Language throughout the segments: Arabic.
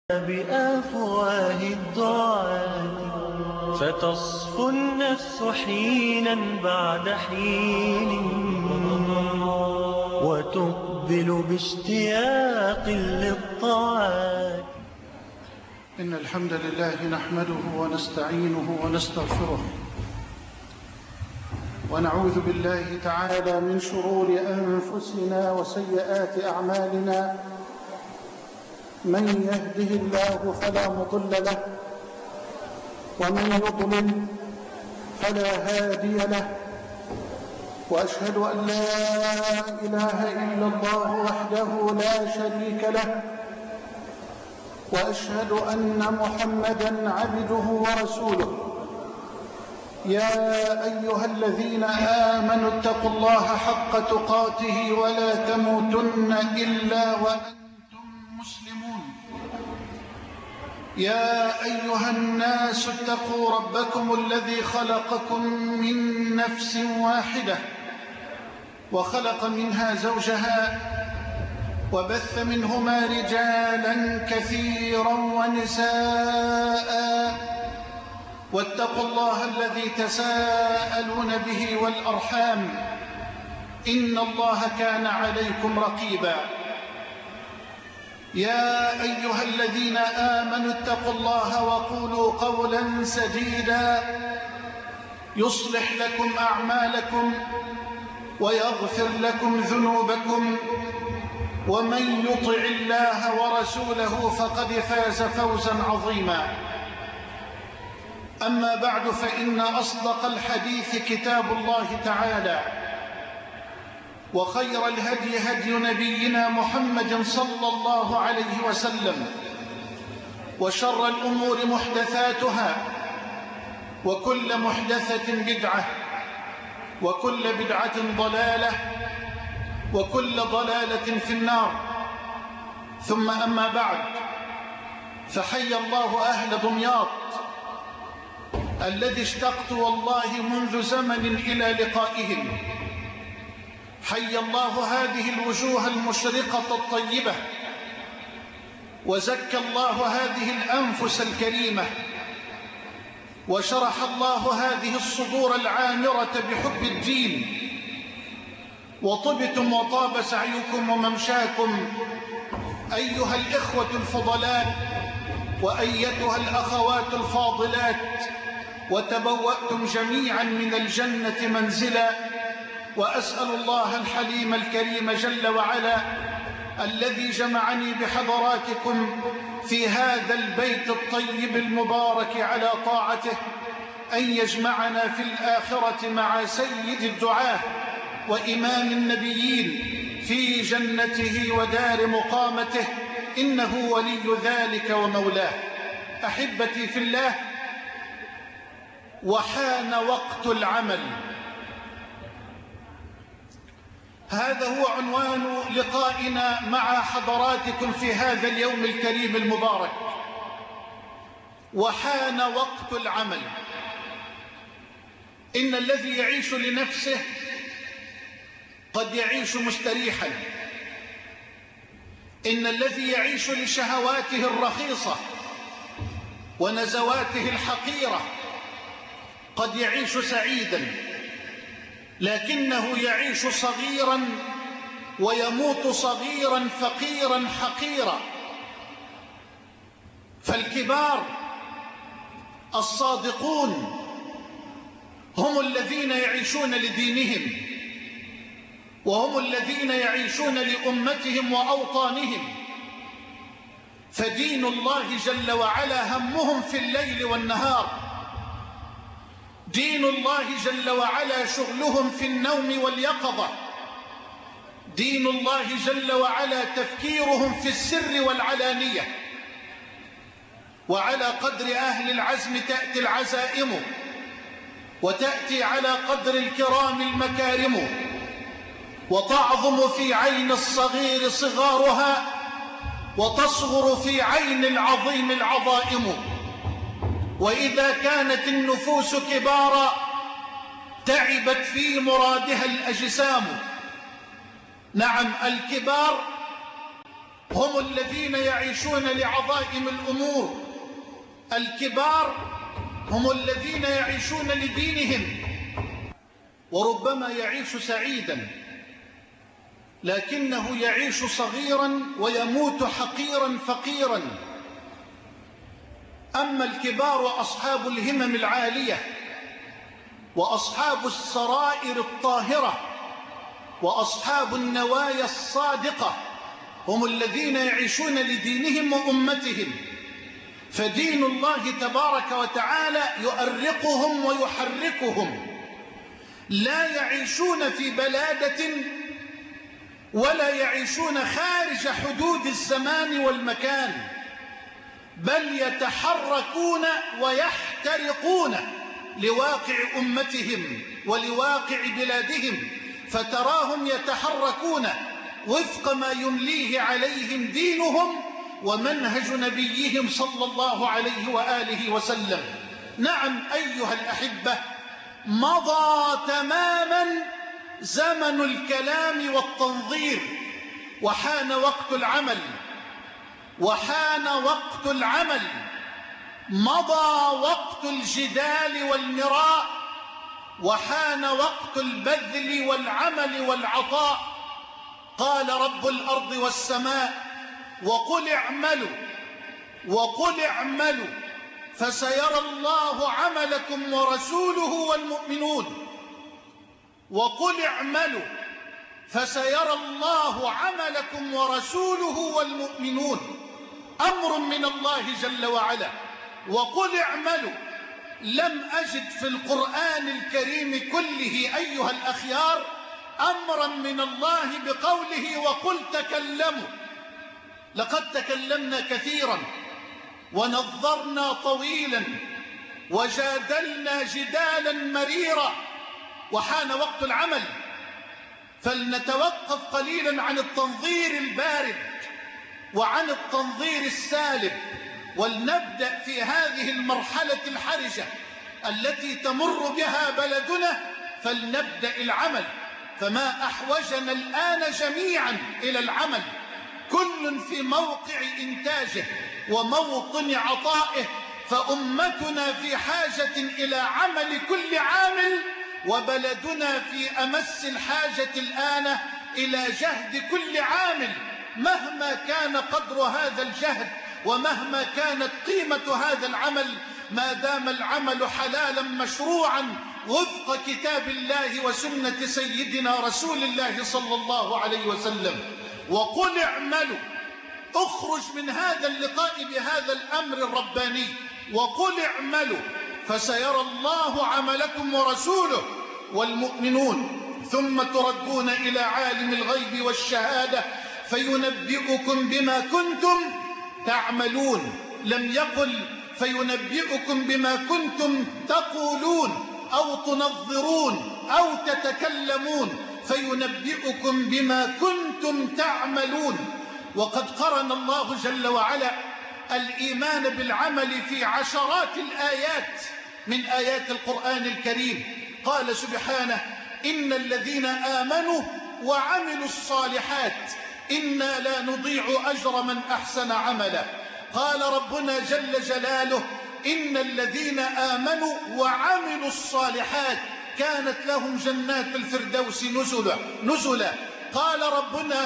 بأفواه الدعاة فتصفو النفس حينا بعد حين وتقبل باشتياق للطاعات. إن الحمد لله نحمده ونستعينه ونستغفره ونعوذ بالله تعالى من شرور أنفسنا وسيئات أعمالنا. من يهده الله فلا مضل له ومن يضلل فلا هادي له، وأشهد أن لا إله إلا الله وحده لا شريك له، وأشهد أن محمدًا عبده ورسوله. يا أيها الذين آمنوا اتقوا الله حق تقاته ولا تموتن إلا وأنتم مسلمون. يا أيها الناس اتقوا ربكم الذي خلقكم من نفس واحدة وخلق منها زوجها وبث منهما رجالا كثيرا ونساء، واتقوا الله الذي تساءلون به والأرحام إن الله كان عليكم رقيبا. يا أيها الذين آمنوا اتقوا الله وقولوا قولا سديدا يصلح لكم أعمالكم ويغفر لكم ذنوبكم، ومن يطع الله ورسوله فقد فاز فوزا عظيما. أما بعد، فإن أصدق الحديث كتاب الله تعالى، وخير الهدي هدي نبينا محمد صلى الله عليه وسلم، وشر الأمور محدثاتها، وكل محدثة بدعة، وكل بدعة ضلالة، وكل ضلالة في النار. ثم أما بعد، فحي الله أهل دمياط الذي اشتقت والله منذ زمن إلى لقائهم. حي الله هذه الوجوه المشرقة الطيبة، وزكى الله هذه الأنفس الكريمة، وشرح الله هذه الصدور العامرة بحب الدين، وطبتم وطاب سعيكم وممشاكم أيها الإخوة الفضلاء وأيتها الأخوات الفاضلات، وتبوأتم جميعا من الجنة منزلا. وأسأل الله الحليم الكريم جل وعلا الذي جمعني بحضراتكم في هذا البيت الطيب المبارك على طاعته أن يجمعنا في الآخرة مع سيد الدعاة وإمام النبيين في جنته ودار مقامته، إنه ولي ذلك ومولاه. أحبتي في الله، وحان وقت العمل. هذا هو عنوان لقائنا مع حضراتكم في هذا اليوم الكريم المبارك. وحان وقت العمل. إن الذي يعيش لنفسه قد يعيش مستريحا، إن الذي يعيش لشهواته الرخيصة ونزواته الحقيرة قد يعيش سعيدا، لكنه يعيش صغيرا ويموت صغيرا فقيرا حقيرا. فالكبار الصادقون هم الذين يعيشون لدينهم، وهم الذين يعيشون لأمتهم وأوطانهم، فدين الله جل وعلا همهم في الليل والنهار. دين الله جل وعلا شغلهم في النوم واليقظة. دين الله جل وعلا تفكيرهم في السر والعلانية. وعلى قدر أهل العزم تأتي العزائم، وتأتي على قدر الكرام المكارم، وتعظم في عين الصغير صغارها، وتصغر في عين العظيم العظائم. وإذا كانت النفوس كبارا تعبت في مرادها الأجسام. نعم، الكبار هم الذين يعيشون لعظائم الأمور. الكبار هم الذين يعيشون لدينهم، وربما يعيش سعيدا لكنه يعيش صغيرا ويموت حقيرا فقيرا. أما الكبار وأصحاب الهمم العالية وأصحاب السرائر الطاهرة وأصحاب النوايا الصادقة هم الذين يعيشون لدينهم وأمتهم، فدين الله تبارك وتعالى يؤرقهم ويحركهم. لا يعيشون في بلادة ولا يعيشون خارج حدود الزمان والمكان، بل يتحركون ويحترقون لواقع أمتهم ولواقع بلادهم، فتراهم يتحركون وفق ما يمليه عليهم دينهم ومنهج نبيهم صلى الله عليه وآله وسلم. نعم أيها الأحبة، مضى تماما زمن الكلام والتنظير، وحان وقت العمل، وحان وقت العمل، مضى وقت الجدال والمراء، وحان وقت البذل والعمل والعطاء. قال رب الأرض والسماء: وقل اعملوا فسيرى الله عملكم ورسوله والمؤمنون. وقل اعملوا فسيرى الله عملكم ورسوله والمؤمنون، أمر من الله جل وعلا. وقل اعملوا، لم أجد في القرآن الكريم كله أيها الأخيار أمرا من الله بقوله وقل تكلموا. لقد تكلمنا كثيرا ونظرنا طويلا وجادلنا جدالا مريرا، وحان وقت العمل، فلنتوقف قليلا عن التنظير البارد وعن التنظير السالب، ولنبدأ في هذه المرحلة الحرجة التي تمر بها بلدنا، فلنبدأ العمل. فما أحوجنا الآن جميعا إلى العمل، كل في موقع إنتاجه وموطن عطائه، فأمتنا في حاجة إلى عمل كل عامل، وبلدنا في أمس الحاجة الآن إلى جهد كل عامل، مهما كان قدر هذا الجهد ومهما كانت قيمة هذا العمل، ما دام العمل حلالا مشروعا وفق كتاب الله وسنة سيدنا رسول الله صلى الله عليه وسلم. وقل اعملوا، اخرج من هذا اللقاء بهذا الأمر الرباني. وقل اعملوا فسيرى الله عملكم ورسوله والمؤمنون، ثم تردون إلى عالم الغيب والشهادة فينبئكم بما كنتم تعملون. لم يقل فينبئكم بما كنتم تقولون أو تنظرون أو تتكلمون، فينبئكم بما كنتم تعملون. وقد قرن الله جل وعلا الإيمان بالعمل في عشرات الآيات من آيات القرآن الكريم. قال سبحانه: إن الذين آمنوا وعملوا الصالحات إنا لا نضيع أجر من أحسن عملا. قال ربنا جل جلاله: إن الذين آمنوا وعملوا الصالحات كانت لهم جنات الفردوس نزلا. قال ربنا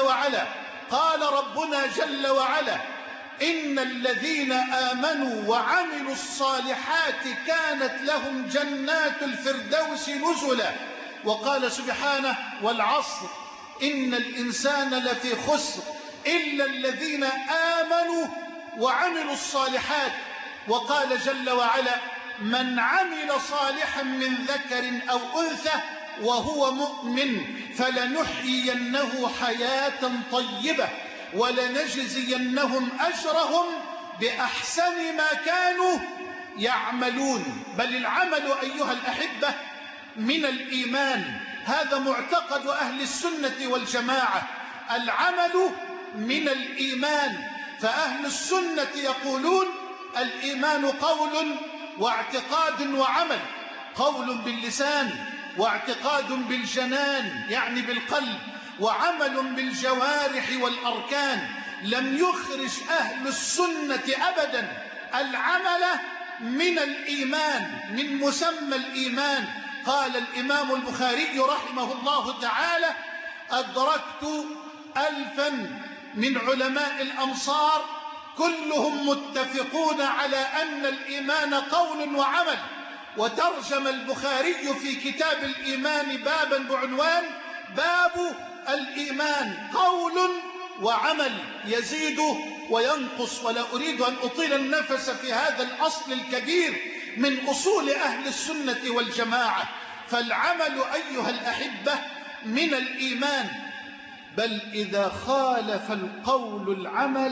جل وعلا: إن الذين آمنوا وعملوا الصالحات كانت لهم جنات الفردوس نزلا. وقال سبحانه: والعصر إن الإنسان لفي خسر إلا الذين آمنوا وعملوا الصالحات. وقال جل وعلا: من عمل صالحا من ذكر أو أنثى وهو مؤمن فلنحيينه حياة طيبة ولنجزينهم أجرهم بأحسن ما كانوا يعملون. بل العمل أيها الأحبة من الإيمان، هذا معتقد أهل السنة والجماعة، العمل من الإيمان. فأهل السنة يقولون الإيمان قول واعتقاد وعمل، قول باللسان واعتقاد بالجنان يعني بالقلب، وعمل بالجوارح والأركان. لم يخرج أهل السنة أبدا العمل من الإيمان، من مسمى الإيمان. قال الإمام البخاري رحمه الله تعالى: أدركت 1000 من علماء الأمصار كلهم متفقون على أن الإيمان قول وعمل. وترجم البخاري في كتاب الإيمان بابا بعنوان: باب الإيمان قول وعمل يزيد وينقص. ولا أريد أن أطيل النفس في هذا الأصل الكبير من أصول أهل السنة والجماعة. فالعمل أيها الأحبة من الإيمان، بل إذا خالف القول العمل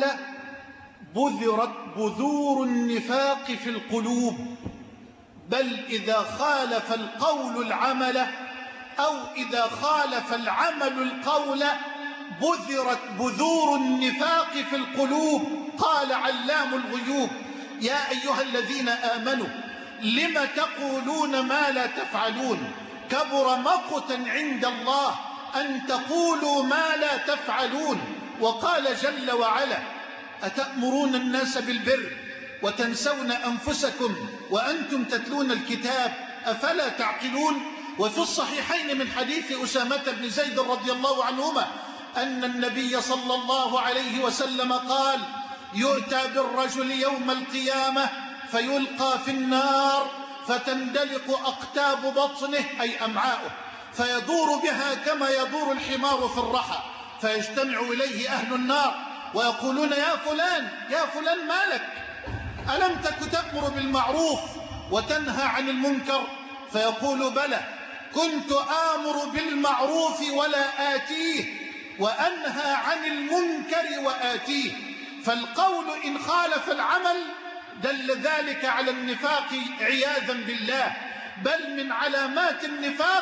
بذرت بذور النفاق في القلوب. بل إذا خالف القول العمل، أو إذا خالف العمل القول، بذرت بذور النفاق في القلوب. قال علام الغيوب: يا أيها الذين آمنوا لم تقولون ما لا تفعلون، كبر مقتا عند الله أن تقولوا ما لا تفعلون. وقال جل وعلا: أتأمرون الناس بالبر وتنسون أنفسكم وأنتم تتلون الكتاب أفلا تعقلون. وفي الصحيحين من حديث أسامة بن زيد رضي الله عنهما أن النبي صلى الله عليه وسلم قال: يؤتى بالرجل يوم القيامة فيلقى في النار فتندلق أقتاب بطنه أي أمعاؤه، فيدور بها كما يدور الحمار في الرحى، فيجتمع إليه أهل النار ويقولون: يا فلان يا فلان، ما لك؟ ألم تك تأمر بالمعروف وتنهى عن المنكر؟ فيقول: بلى، كنت آمر بالمعروف ولا آتيه، وأنهى عن المنكر وآتيه. فالقول إن خالف العمل دل ذلك على النفاق عياذا بالله. بل من علامات النفاق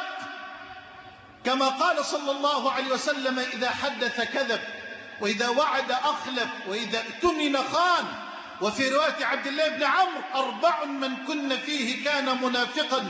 كما قال صلى الله عليه وسلم: إذا حدث كذب، وإذا وعد أخلف، وإذا اؤتمن خان. وفي رواية عبد الله بن عمرو: 4 من كن فيه كان منافقا،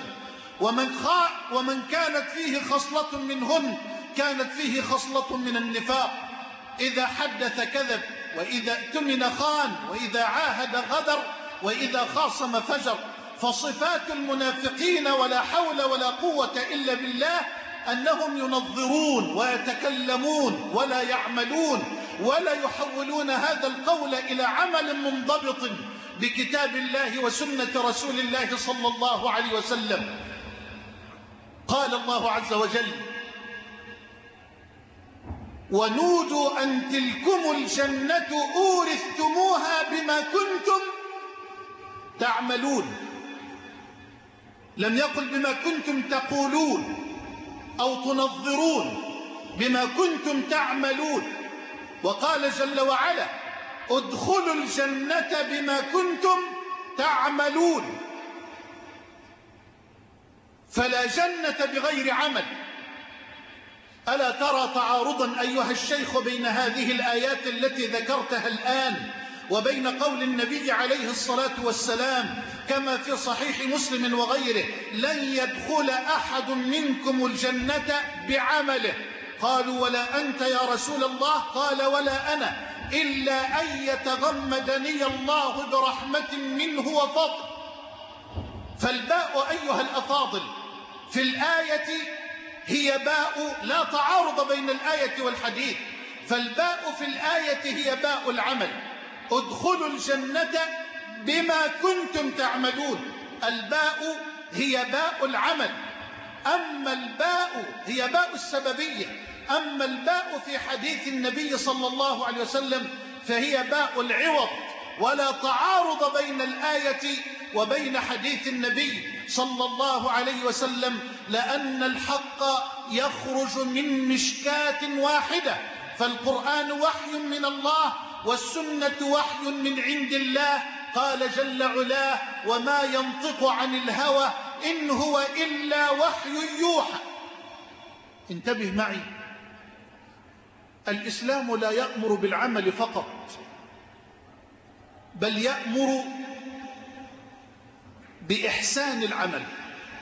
ومن كانت فيه خصلة منهن كانت فيه خصلة من النفاق. إذا حدث كذب، وإذا اؤتمن خان، وإذا عاهد غدر، وإذا خاصم فجر. فصفات المنافقين ولا حول ولا قوة إلا بالله أنهم ينظرون ويتكلمون ولا يعملون، ولا يحولون هذا القول إلى عمل منضبط بكتاب الله وسنة رسول الله صلى الله عليه وسلم. قال الله عز وجل: ونودوا أن تلكم الجنة أورثتموها بما كنتم تعملون. لم يقل بما كنتم تقولون أو تنظرون، بما كنتم تعملون. وقال جل وعلا: ادخلوا الجنة بما كنتم تعملون. فلا جنة بغير عمل. ألا ترى تعارضا أيها الشيخ بين هذه الآيات التي ذكرتها الآن وبين قول النبي عليه الصلاة والسلام كما في صحيح مسلم وغيره: لن يدخل أحد منكم الجنة بعمله. قالوا: ولا أنت يا رسول الله؟ قال: ولا أنا، إلا أن يتغمدني الله برحمة منه وفضل. فالباء أيها الأفاضل في الآية هي باء لا تعارض بين الآية والحديث. فالباء في الآية هي باء العمل: ادخلوا الجنة بما كنتم تعملون. الباء هي باء العمل. أما الباء هي باء السببية. أما الباء في حديث النبي صلى الله عليه وسلم فهي باء العوض. ولا تعارض بين الآية وبين حديث النبي صلى الله عليه وسلم، لأن الحق يخرج من مشكاة واحدة. فالقرآن وحي من الله، والسنة وحي من عند الله. قال جل علاه: وما ينطق عن الهوى إن هو إلا وحي يوحى. انتبه معي، الإسلام لا يأمر بالعمل فقط، بل يأمر بإحسان العمل.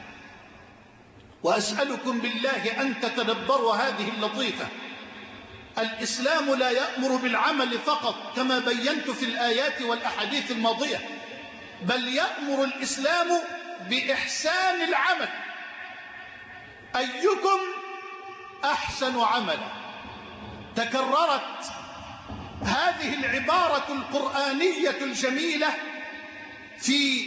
وأسألكم بالله أن تتدبروا هذه اللطيفة. الإسلام لا يأمر بالعمل فقط كما بينت في الآيات والأحاديث الماضية، بل يأمر الإسلام بإحسان العمل. أيكم أحسن عملا. تكررت هذه العبارة القرآنية الجميلة في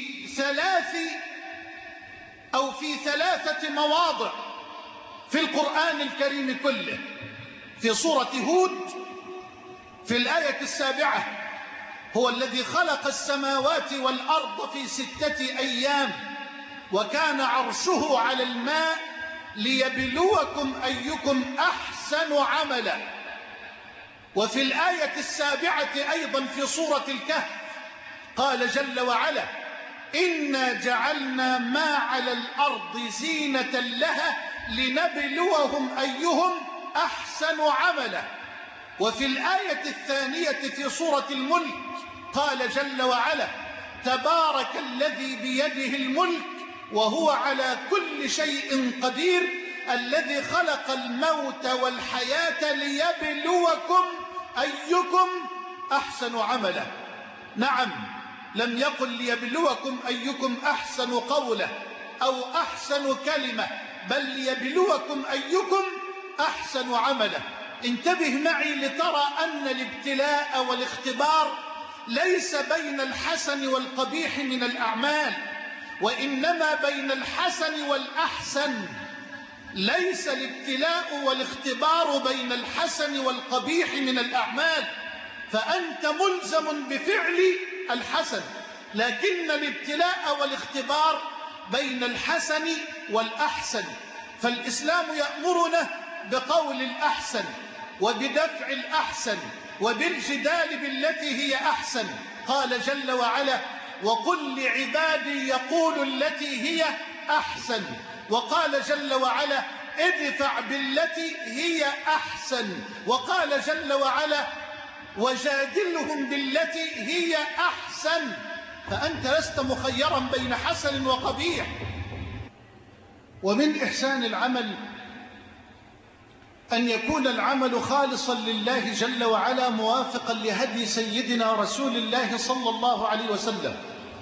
ثلاثة مواضع في القرآن الكريم كله. في سورة هود في الآية 7: هو الذي خلق السماوات والأرض في 6 أيام وكان عرشه على الماء ليبلوكم أيكم أحسن عملا. وفي الآية 7 أيضا في سورة الكهف قال جل وعلا: إنا جعلنا ما على الأرض زينة لها لنبلوهم أيهم أحسن عملا. وفي الآية 2 في سورة الملك قال جل وعلا: تبارك الذي بيده الملك وهو على كل شيء قدير الذي خلق الموت والحياة ليبلوكم أيكم أحسن عملا. نعم، لم يقل ليبلوكم أيكم أحسن قولا أو أحسن كلمة، بل ليبلوكم أيكم أحسن عملا. انتبه معي لترى أن الابتلاء والاختبار ليس بين الحسن والقبيح من الأعمال، وإنما بين الحسن والأحسن. ليس الابتلاء والاختبار بين الحسن والقبيح من الأعمال، فأنت ملزم بفعل الحسن، لكن الابتلاء والاختبار بين الحسن والأحسن. فالإسلام يأمرنا بقول الأحسن وبدفع الأحسن وبالجدال بالتي هي أحسن. قال جل وعلا: وقل لعبادي يقول التي هي أحسن. وقال جل وعلا: ادفع بالتي هي أحسن. وقال جل وعلا: وجادلهم بالتي هي أحسن. فأنت لست مخيرا بين حسن وقبيح. ومن إحسان العمل أن يكون العمل خالصا لله جل وعلا موافقا لهدي سيدنا رسول الله صلى الله عليه وسلم.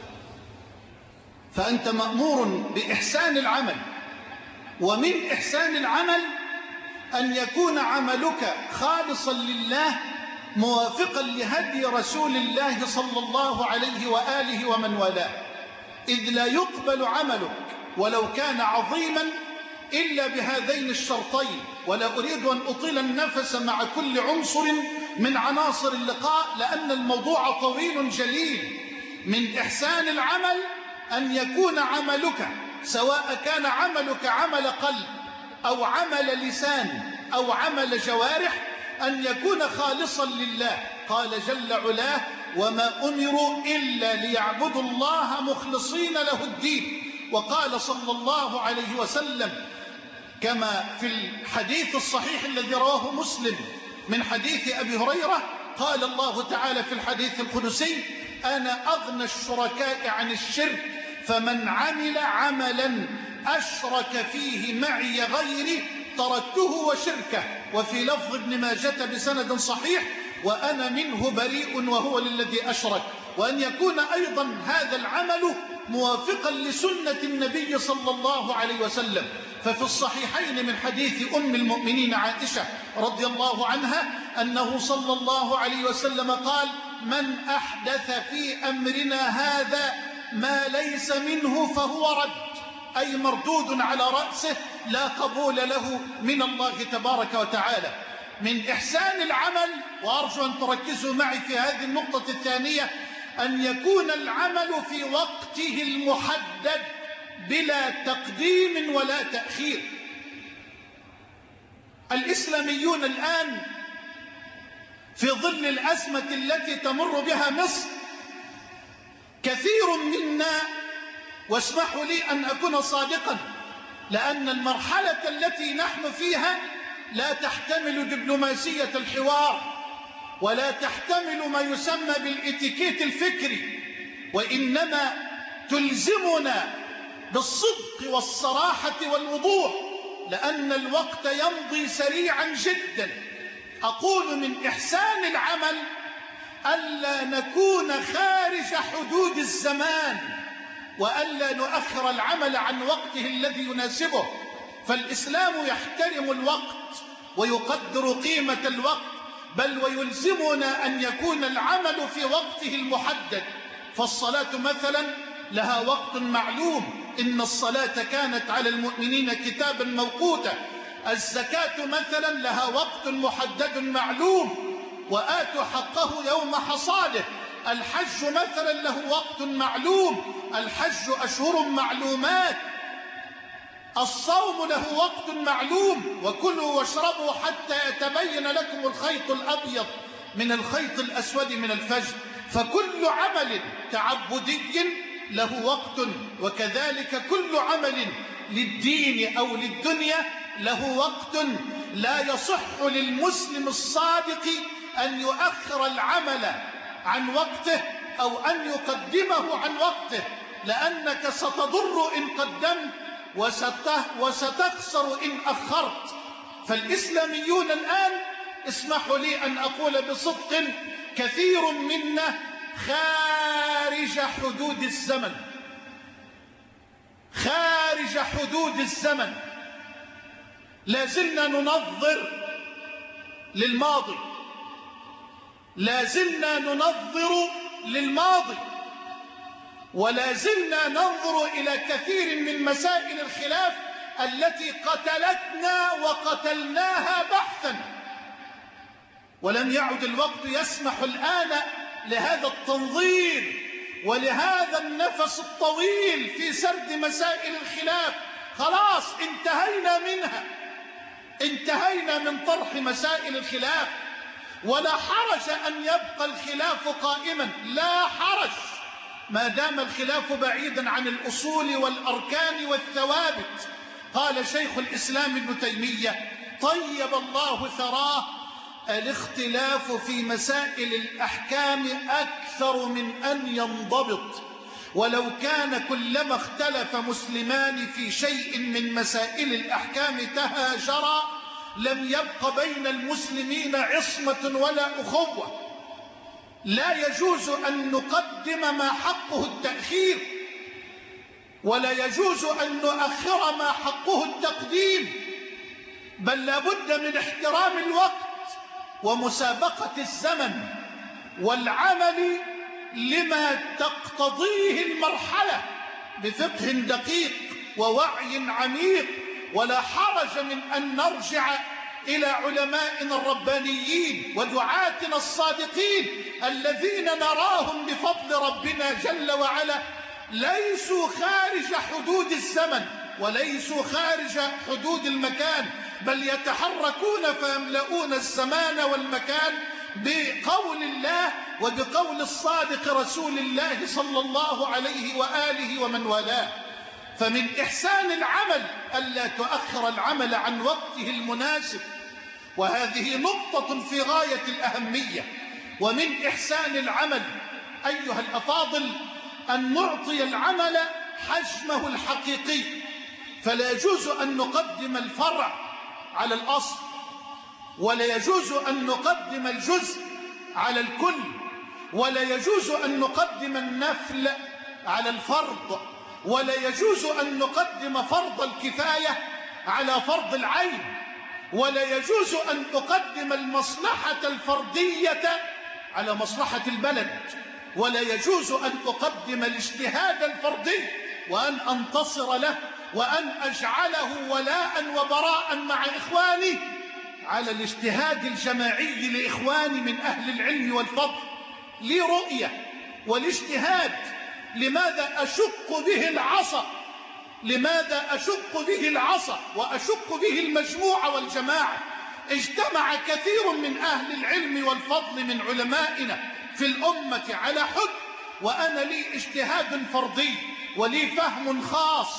فأنت مأمور بإحسان العمل. ومن إحسان العمل أن يكون عملك خالصا لله موافقا لهدي رسول الله صلى الله عليه وآله ومن والاه، إذ لا يقبل عملك ولو كان عظيما إلا بهذين الشرطين. ولا أريد أن أطيل النفس مع كل عنصر من عناصر اللقاء لأن الموضوع طويل جليل. من إحسان العمل أن يكون عملك، سواء كان عملك عمل قلب أو عمل لسان أو عمل جوارح، أن يكون خالصا لله. قال جل علاه: وما أمروا إلا ليعبدوا الله مخلصين له الدين. وقال صلى الله عليه وسلم كما في الحديث الصحيح الذي رواه مسلم من حديث أبي هريرة: قال الله تعالى في الحديث القدسي: أنا أغنى الشركاء عن الشرك، فمن عمل عملا أشرك فيه معي غيري تركته وشركه. وفي لفظ ابن ماجة بسند صحيح: وأنا منه بريء وهو للذي أشرك. وأن يكون أيضا هذا العمل موافقا لسنة النبي صلى الله عليه وسلم. ففي الصحيحين من حديث أم المؤمنين عائشة رضي الله عنها أنه صلى الله عليه وسلم قال: من أحدث في أمرنا هذا ما ليس منه فهو رد، أي مردود على رأسه، لا قبول له من الله تبارك وتعالى. من إحسان العمل، وأرجو أن تركزوا معي في هذه النقطة الثانية، أن يكون العمل في وقته المحدد بلا تقديم ولا تأخير. الإسلاميون الآن في ظل الأزمة التي تمر بها مصر كثير منا، واسمحوا لي أن أكون صادقا، لأن المرحلة التي نحن فيها لا تحتمل دبلوماسية الحوار ولا تحتمل ما يسمى بالإتيكيت الفكري، وإنما تلزمنا بالصدق والصراحة والوضوح، لأن الوقت يمضي سريعا جدا. أقول من إحسان العمل ألا نكون خارج حدود الزمان، وألا نؤخر العمل عن وقته الذي يناسبه. فالإسلام يحترم الوقت ويقدر قيمة الوقت، بل ويلزمنا أن يكون العمل في وقته المحدد. فالصلاة مثلا لها وقت معلوم، إن الصلاة كانت على المؤمنين كتابا موقوتا. الزكاة مثلا لها وقت محدد معلوم، وآتوا حقه يوم حصاده. الحج مثلا له وقت معلوم، الحج أشهر معلومات. الصوم له وقت معلوم، وكلوا واشربوا حتى يتبين لكم الخيط الأبيض من الخيط الأسود من الفجر. فكل عمل تعبدي له وقت، وكذلك كل عمل للدين أو للدنيا له وقت. لا يصح للمسلم الصادق أن يؤخر العمل عن وقته أو أن يقدمه عن وقته، لأنك ستضر إن قدمت وستخسر إن أخرت. فالإسلاميون الآن، اسمحوا لي أن أقول بصدق، كثير منا خارج حدود الزمن، خارج حدود الزمن. لا زلنا ننظر للماضي، لا زلنا ننظر للماضي، ولا زلنا ننظر إلى كثير من مسائل الخلاف التي قتلتنا وقتلناها بحثا. ولم يعد الوقت يسمح الآن لهذا التنظير ولهذا النفس الطويل في سرد مسائل الخلاف. خلاص انتهينا منها، انتهينا من طرح مسائل الخلاف. ولا حرج أن يبقى الخلاف قائما، لا حرج ما دام الخلاف بعيدا عن الأصول والأركان والثوابت. قال شيخ الإسلام ابن تيمية طيب الله ثراه: الاختلاف في مسائل الأحكام أكثر من أن ينضبط، ولو كان كلما اختلف مسلمان في شيء من مسائل الأحكام تهاجرا لم يبق بين المسلمين عصمة ولا أخوة. لا يجوز أن نقدم ما حقه التأخير، ولا يجوز أن نؤخر ما حقه التقديم، بل لا بد من احترام الوقت ومسابقة الزمن والعمل لما تقتضيه المرحلة بفقه دقيق ووعي عميق. ولا حرج من أن نرجع إلى علمائنا الربانيين ودعاتنا الصادقين الذين نراهم بفضل ربنا جل وعلا ليسوا خارج حدود الزمن وليسوا خارج حدود المكان، بل يتحركون فيملؤون الزمان والمكان بقول الله وبقول الصادق رسول الله صلى الله عليه وآله ومن والاه. فمن إحسان العمل ألا تؤخر العمل عن وقته المناسب، وهذه نقطة في غاية الأهمية. ومن إحسان العمل أيها الأفاضل أن نعطي العمل حجمه الحقيقي، فلا يجوز أن نقدم الفرع على الأصل، ولا يجوز أن نقدم الجزء على الكل، ولا يجوز أن نقدم النفل على الفرض، ولا يجوز أن نقدم فرض الكفاية على فرض العين، ولا يجوز أن تقدم المصلحة الفردية على مصلحة البلد، ولا يجوز أن أقدم الاجتهاد الفردي وأن أنتصر له وأن أجعله ولاء وبراء مع إخواني على الاجتهاد الجماعي لإخواني من أهل العلم والفضل. لي رؤية والاجتهاد، لماذا أشق به العصا؟ لماذا أشق به العصا وأشق به المجموعة والجماعة؟ اجتمع كثير من أهل العلم والفضل من علمائنا في الأمة على حد، وأنا لي اجتهاد فردي ولي فهم خاص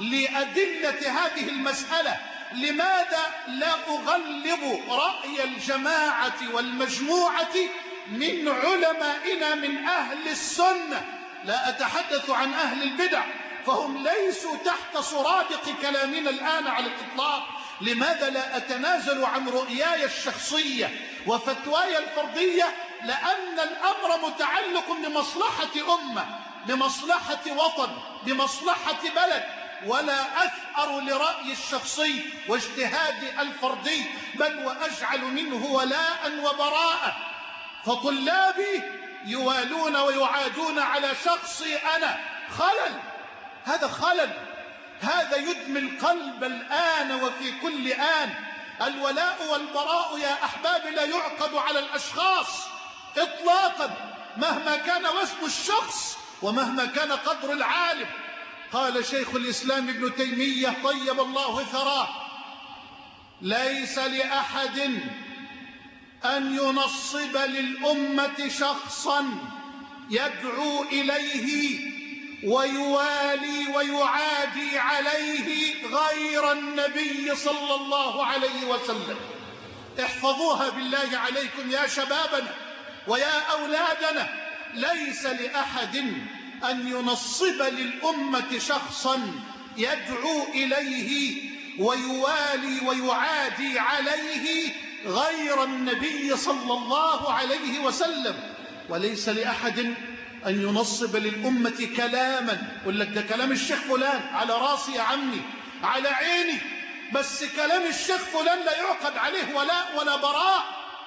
لأدلة هذه المسألة. لماذا لا أغلب رأي الجماعة والمجموعة من علمائنا من أهل السنة؟ لا أتحدث عن أهل البدع، فهم ليسوا تحت سرادق كلامنا الآن على الإطلاق، لماذا لا أتنازل عن رؤياي الشخصية وفتواي الفردية؟ لأن الأمر متعلق بمصلحة أمة، بمصلحة وطن، بمصلحة بلد، ولا أثأر لرأيي الشخصي واجتهادي الفردي، بل وأجعل منه ولاء وبراءة. فطلابي يوالون ويعادون على شخصي أنا. خلل، هذا خلل، هذا يدمي القلب الآن وفي كل آن. الولاء والبراء يا أحبابي لا يعقد على الأشخاص إطلاقا، مهما كان وزن الشخص ومهما كان قدر العالم. قال شيخ الإسلام ابن تيمية طيب الله ثراه: ليس لأحد أن ينصب للأمة شخصا يدعو إليه ويوالي ويعادي عليه غير النبي صلى الله عليه وسلم. احفظوها بالله عليكم يا شبابنا ويا أولادنا. ليس لأحد أن ينصب للأمة شخصا يدعو إليه ويوالي ويعادي عليه غير النبي صلى الله عليه وسلم. وليس لأحد أن ينصب للأمة كلاما، يقول لك ده كلام الشيخ فلان، على راسي يا عمي، على عيني، بس كلام الشيخ فلان لا يعقد عليه ولاء ولا براء.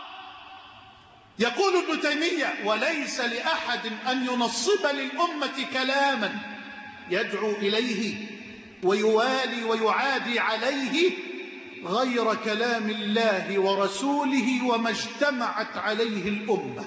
يقول ابن تيمية: وليس لأحد أن ينصب للأمة كلاما يدعو إليه ويوالي ويعادي عليه غير كلام الله ورسوله وما اجتمعت عليه الأمة.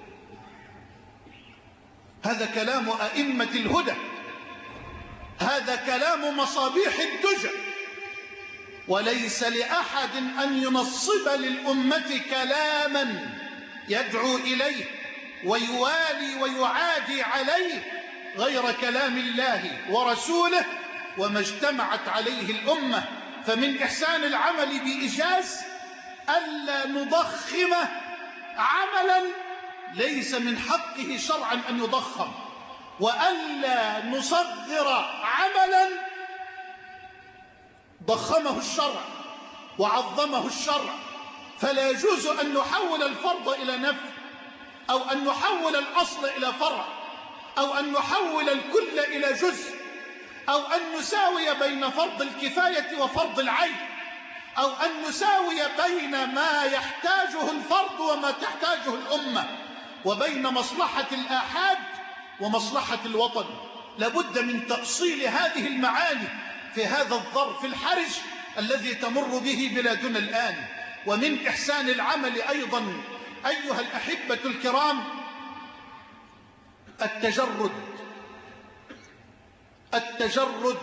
هذا كلام أئمة الهدى، هذا كلام مصابيح الدجى. وليس لأحد أن ينصب للأمة كلاما يدعو إليه ويوالي ويعادي عليه غير كلام الله ورسوله وما اجتمعت عليه الأمة. فمن إحسان العمل بإيجاز ألا نضخم عملا ليس من حقه شرعا أن يضخم، وألا نصغر عملا ضخمه الشرع وعظمه الشرع. فلا يجوز أن نحول الفرض إلى نفل، أو أن نحول الأصل إلى فرع، أو أن نحول الكل إلى جزء، أو أن نساوي بين فرض الكفاية وفرض العين، أو أن نساوي بين ما يحتاجه الفرد وما تحتاجه الأمة، وبين مصلحة الآحاد ومصلحة الوطن. لابد من تأصيل هذه المعاني في هذا الظرف الحرج الذي تمر به بلادنا الآن. ومن إحسان العمل أيضا أيها الأحبة الكرام التجرد،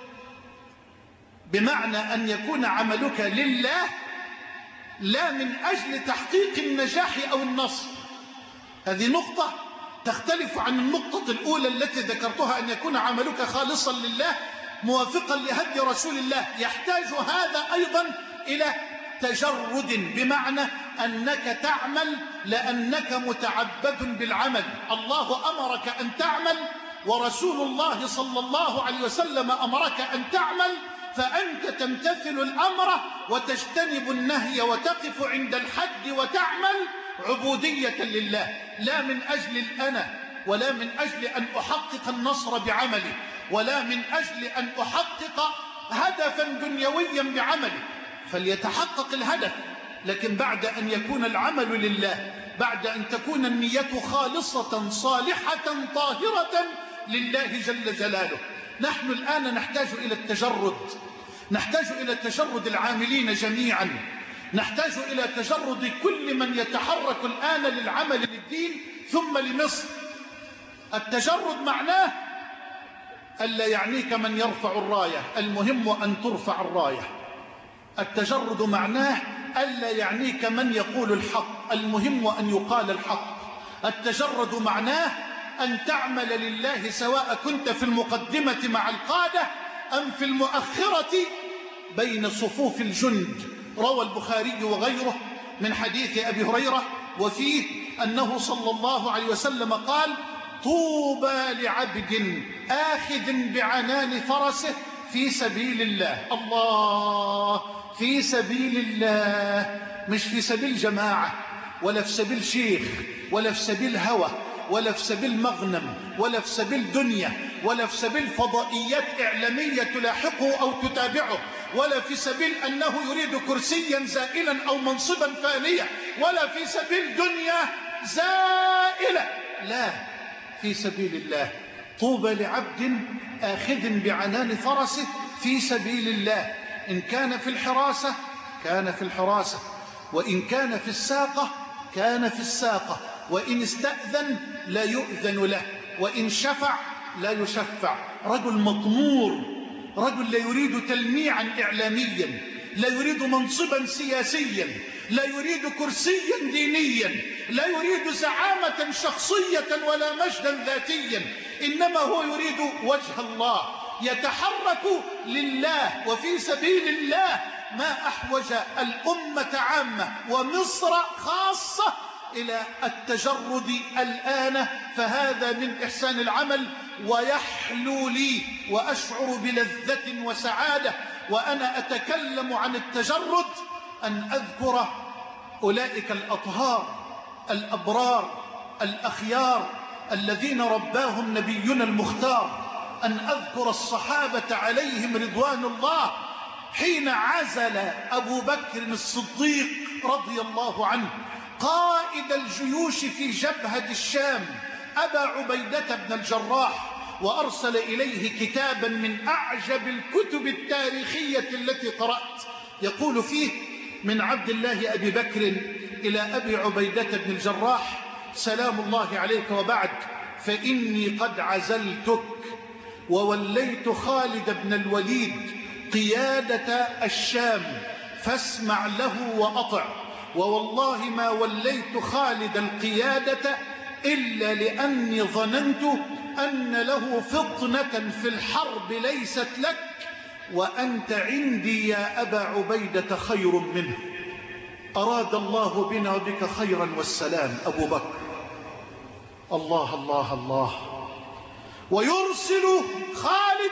بمعنى أن يكون عملك لله لا من أجل تحقيق النجاح أو النصر. هذه نقطة تختلف عن النقطة الأولى التي ذكرتها، أن يكون عملك خالصا لله موافقا لهدي رسول الله. يحتاج هذا أيضا إلى تجرد، بمعنى أنك تعمل لأنك متعبد بالعمل. الله أمرك أن تعمل، ورسول الله صلى الله عليه وسلم أمرك أن تعمل، فأنت تمتثل الأمر وتجتنب النهي وتقف عند الحد وتعمل عبودية لله، لا من أجل الأنا، ولا من أجل أن أحقق النصر بعملي، ولا من أجل أن أحقق هدفا دنيويا بعملي. فليتحقق الهدف، لكن بعد أن يكون العمل لله، بعد أن تكون النية خالصة صالحة طاهرة لله جل جلاله. نحن الآن نحتاج إلى التجرد، نحتاج إلى تجرد العاملين جميعا، نحتاج إلى تجرد كل من يتحرك الآن للعمل للدين ثم لمصر. التجرد معناه ألا يعنيك من يرفع الراية، المهم أن ترفع الراية. التجرد معناه ألا يعنيك من يقول الحق، المهم أن يقال الحق. التجرد معناه أن تعمل لله سواء كنت في المقدمة مع القادة أم في المؤخرة بين صفوف الجند. روى البخاري وغيره من حديث أبي هريرة وفيه أنه صلى الله عليه وسلم قال: طوبى لعبد آخذ بعنان فرسه في سبيل الله. الله، في سبيل الله، مش في سبيل جماعة ولا في سبيل شيخ ولا في سبيل هوى ولا في سبيل مغنم ولا في سبيل دنيا ولا في سبيل فضائيات إعلامية تلاحقه أو تتابعه ولا في سبيل أنه يريد كرسيا زائلا أو منصبا فانيا ولا في سبيل دنيا زائلة، لا، في سبيل الله. طوبى لعبد آخذ بعنان فرسه في سبيل الله، إن كان في الحراسة كان في الحراسة، وإن كان في الساقة كان في الساقة، وإن استأذن لا يؤذن له، وإن شفع لا يشفع. رجل مطمور، رجل لا يريد تلميعا إعلاميا، لا يريد منصبا سياسيا، لا يريد كرسيا دينيا، لا يريد زعامة شخصية ولا مجدا ذاتيا، إنما هو يريد وجه الله، يتحرك لله وفي سبيل الله. ما أحوج الأمة عامة ومصر خاصة إلى التجرد الآن، فهذا من إحسان العمل، ويحلو لي وأشعر بلذة وسعادة وأنا أتكلم عن التجرد أن أذكر أولئك الأطهار الأبرار الأخيار الذين رباهم نبينا المختار، أن أذكر الصحابة عليهم رضوان الله حين عزل أبو بكر الصديق رضي الله عنه قائد الجيوش في جبهة الشام أبا عبيدة بن الجراح، وأرسل إليه كتابا من أعجب الكتب التاريخية التي قرأت، يقول فيه: من عبد الله أبي بكر إلى أبي عبيدة بن الجراح، سلام الله عليك، وبعد، فإني قد عزلتك ووليت خالد بن الوليد قيادة الشام، فاسمع له وأطع، ووالله ما وليت خالد القيادة إلا لأني ظننت أن له فطنة في الحرب ليست لك، وأنت عندي يا أبا عبيدة خير منه. أراد الله بنا وبك خيرا والسلام. أبو بكر، الله الله الله. ويرسل خالد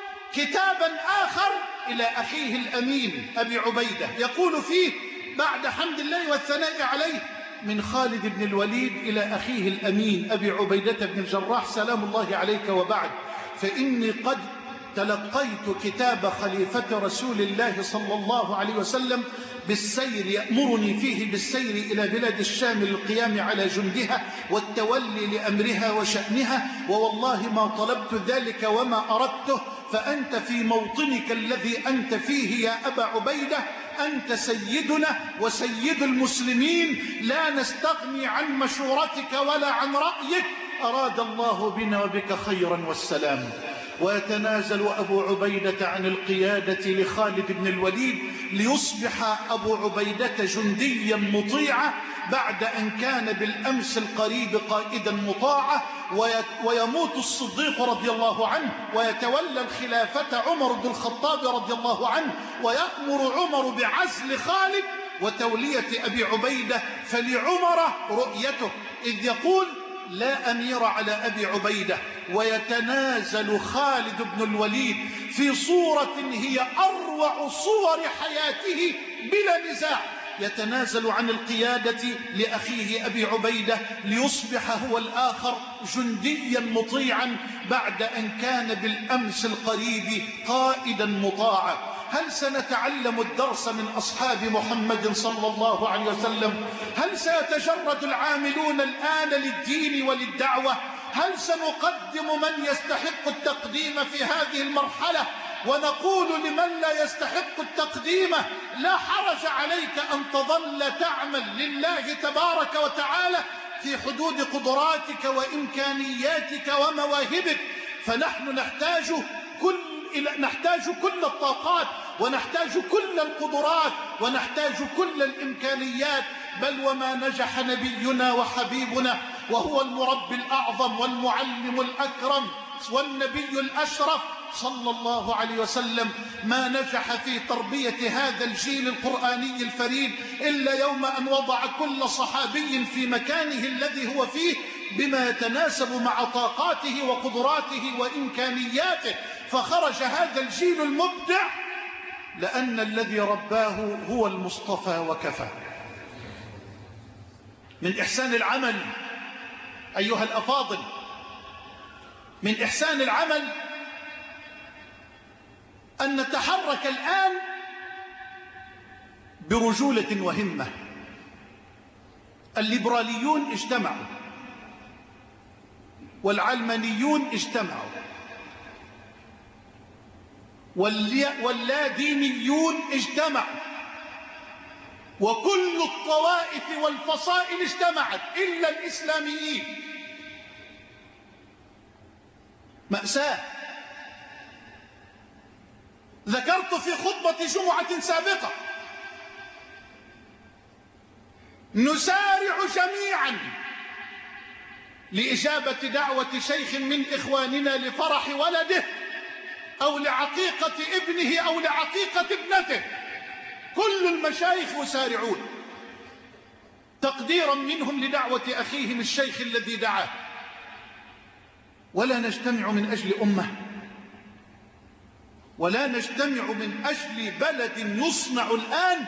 كتابا آخر إلى أخيه الأمين أبي عبيدة، يقول فيه بعد حمد الله والثناء عليه: من خالد بن الوليد إلى أخيه الأمين أبي عبيدة بن الجراح، سلام الله عليك، وبعد، فإني قد تلقيت كتاب خليفة رسول الله صلى الله عليه وسلم بالسير، يأمرني فيه بالسير إلى بلاد الشام للقيام على جندها والتولي لأمرها وشأنها، ووالله ما طلبت ذلك وما أردته، فأنت في موطنك الذي أنت فيه يا أبا عبيدة أنت سيدنا وسيد المسلمين، لا نستغني عن مشورتك ولا عن رأيك. أراد الله بنا وبك خيرا والسلام. ويتنازل أبو عبيدة عن القيادة لخالد بن الوليد ليصبح أبو عبيدة جنديا مطيعا بعد أن كان بالأمس القريب قائدا مطاعا، ويموت الصديق رضي الله عنه ويتولى الخلافة عمر بن الخطاب رضي الله عنه، ويأمر عمر بعزل خالد وتولية أبي عبيدة، فلعمر رؤيته، إذ يقول: لا أمير على أبي عبيدة. ويتنازل خالد بن الوليد في صورة هي أروع صور حياته بلا نزاع، يتنازل عن القيادة لأخيه أبي عبيدة ليصبح هو الآخر جنديا مطيعا بعد أن كان بالأمس القريب قائدا مطاعا. هل سنتعلم الدرس من أصحاب محمد صلى الله عليه وسلم؟ هل سيتجرد العاملون الآن للدين وللدعوة؟ هل سنقدم من يستحق التقديم في هذه المرحلة ونقول لمن لا يستحق التقديم: لا حرج عليك أن تظل تعمل لله تبارك وتعالى في حدود قدراتك وإمكانياتك ومواهبك، فنحن نحتاج كل الطاقات، ونحتاج كل القدرات، ونحتاج كل الإمكانيات. بل وما نجح نبينا وحبيبنا وهو المربي الأعظم والمعلم الأكرم والنبي الأشرف صلى الله عليه وسلم، ما نجح في تربية هذا الجيل القرآني الفريد إلا يوم أن وضع كل صحابي في مكانه الذي هو فيه، بما يتناسب مع طاقاته وقدراته وإمكانياته، فخرج هذا الجيل المبدع لأن الذي رباه هو المصطفى وكفى. من إحسان العمل أيها الأفاضل، من إحسان العمل أن نتحرك الآن برجولة وهمة. الليبراليون اجتمعوا والعلمانيون اجتمعوا واللادينيون اجتمعوا وكل الطوائف والفصائل اجتمعت إلا الإسلاميين. مأساة. ذكرت في خطبة جمعة سابقة نسارع جميعا لإجابة دعوة شيخ من إخواننا لفرح ولده أو لعقيقة ابنه أو لعقيقة ابنته. كل المشايخ يسارعون تقديرا منهم لدعوة أخيهم الشيخ الذي دعاه. ولا نجتمع من أجل أمة، ولا نجتمع من أجل بلد يصنع الآن.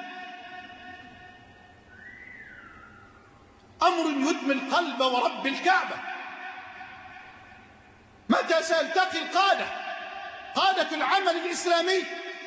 أمر يدمي القلب ورب الكعبة. متى سألتقي قادة العمل الإسلامي؟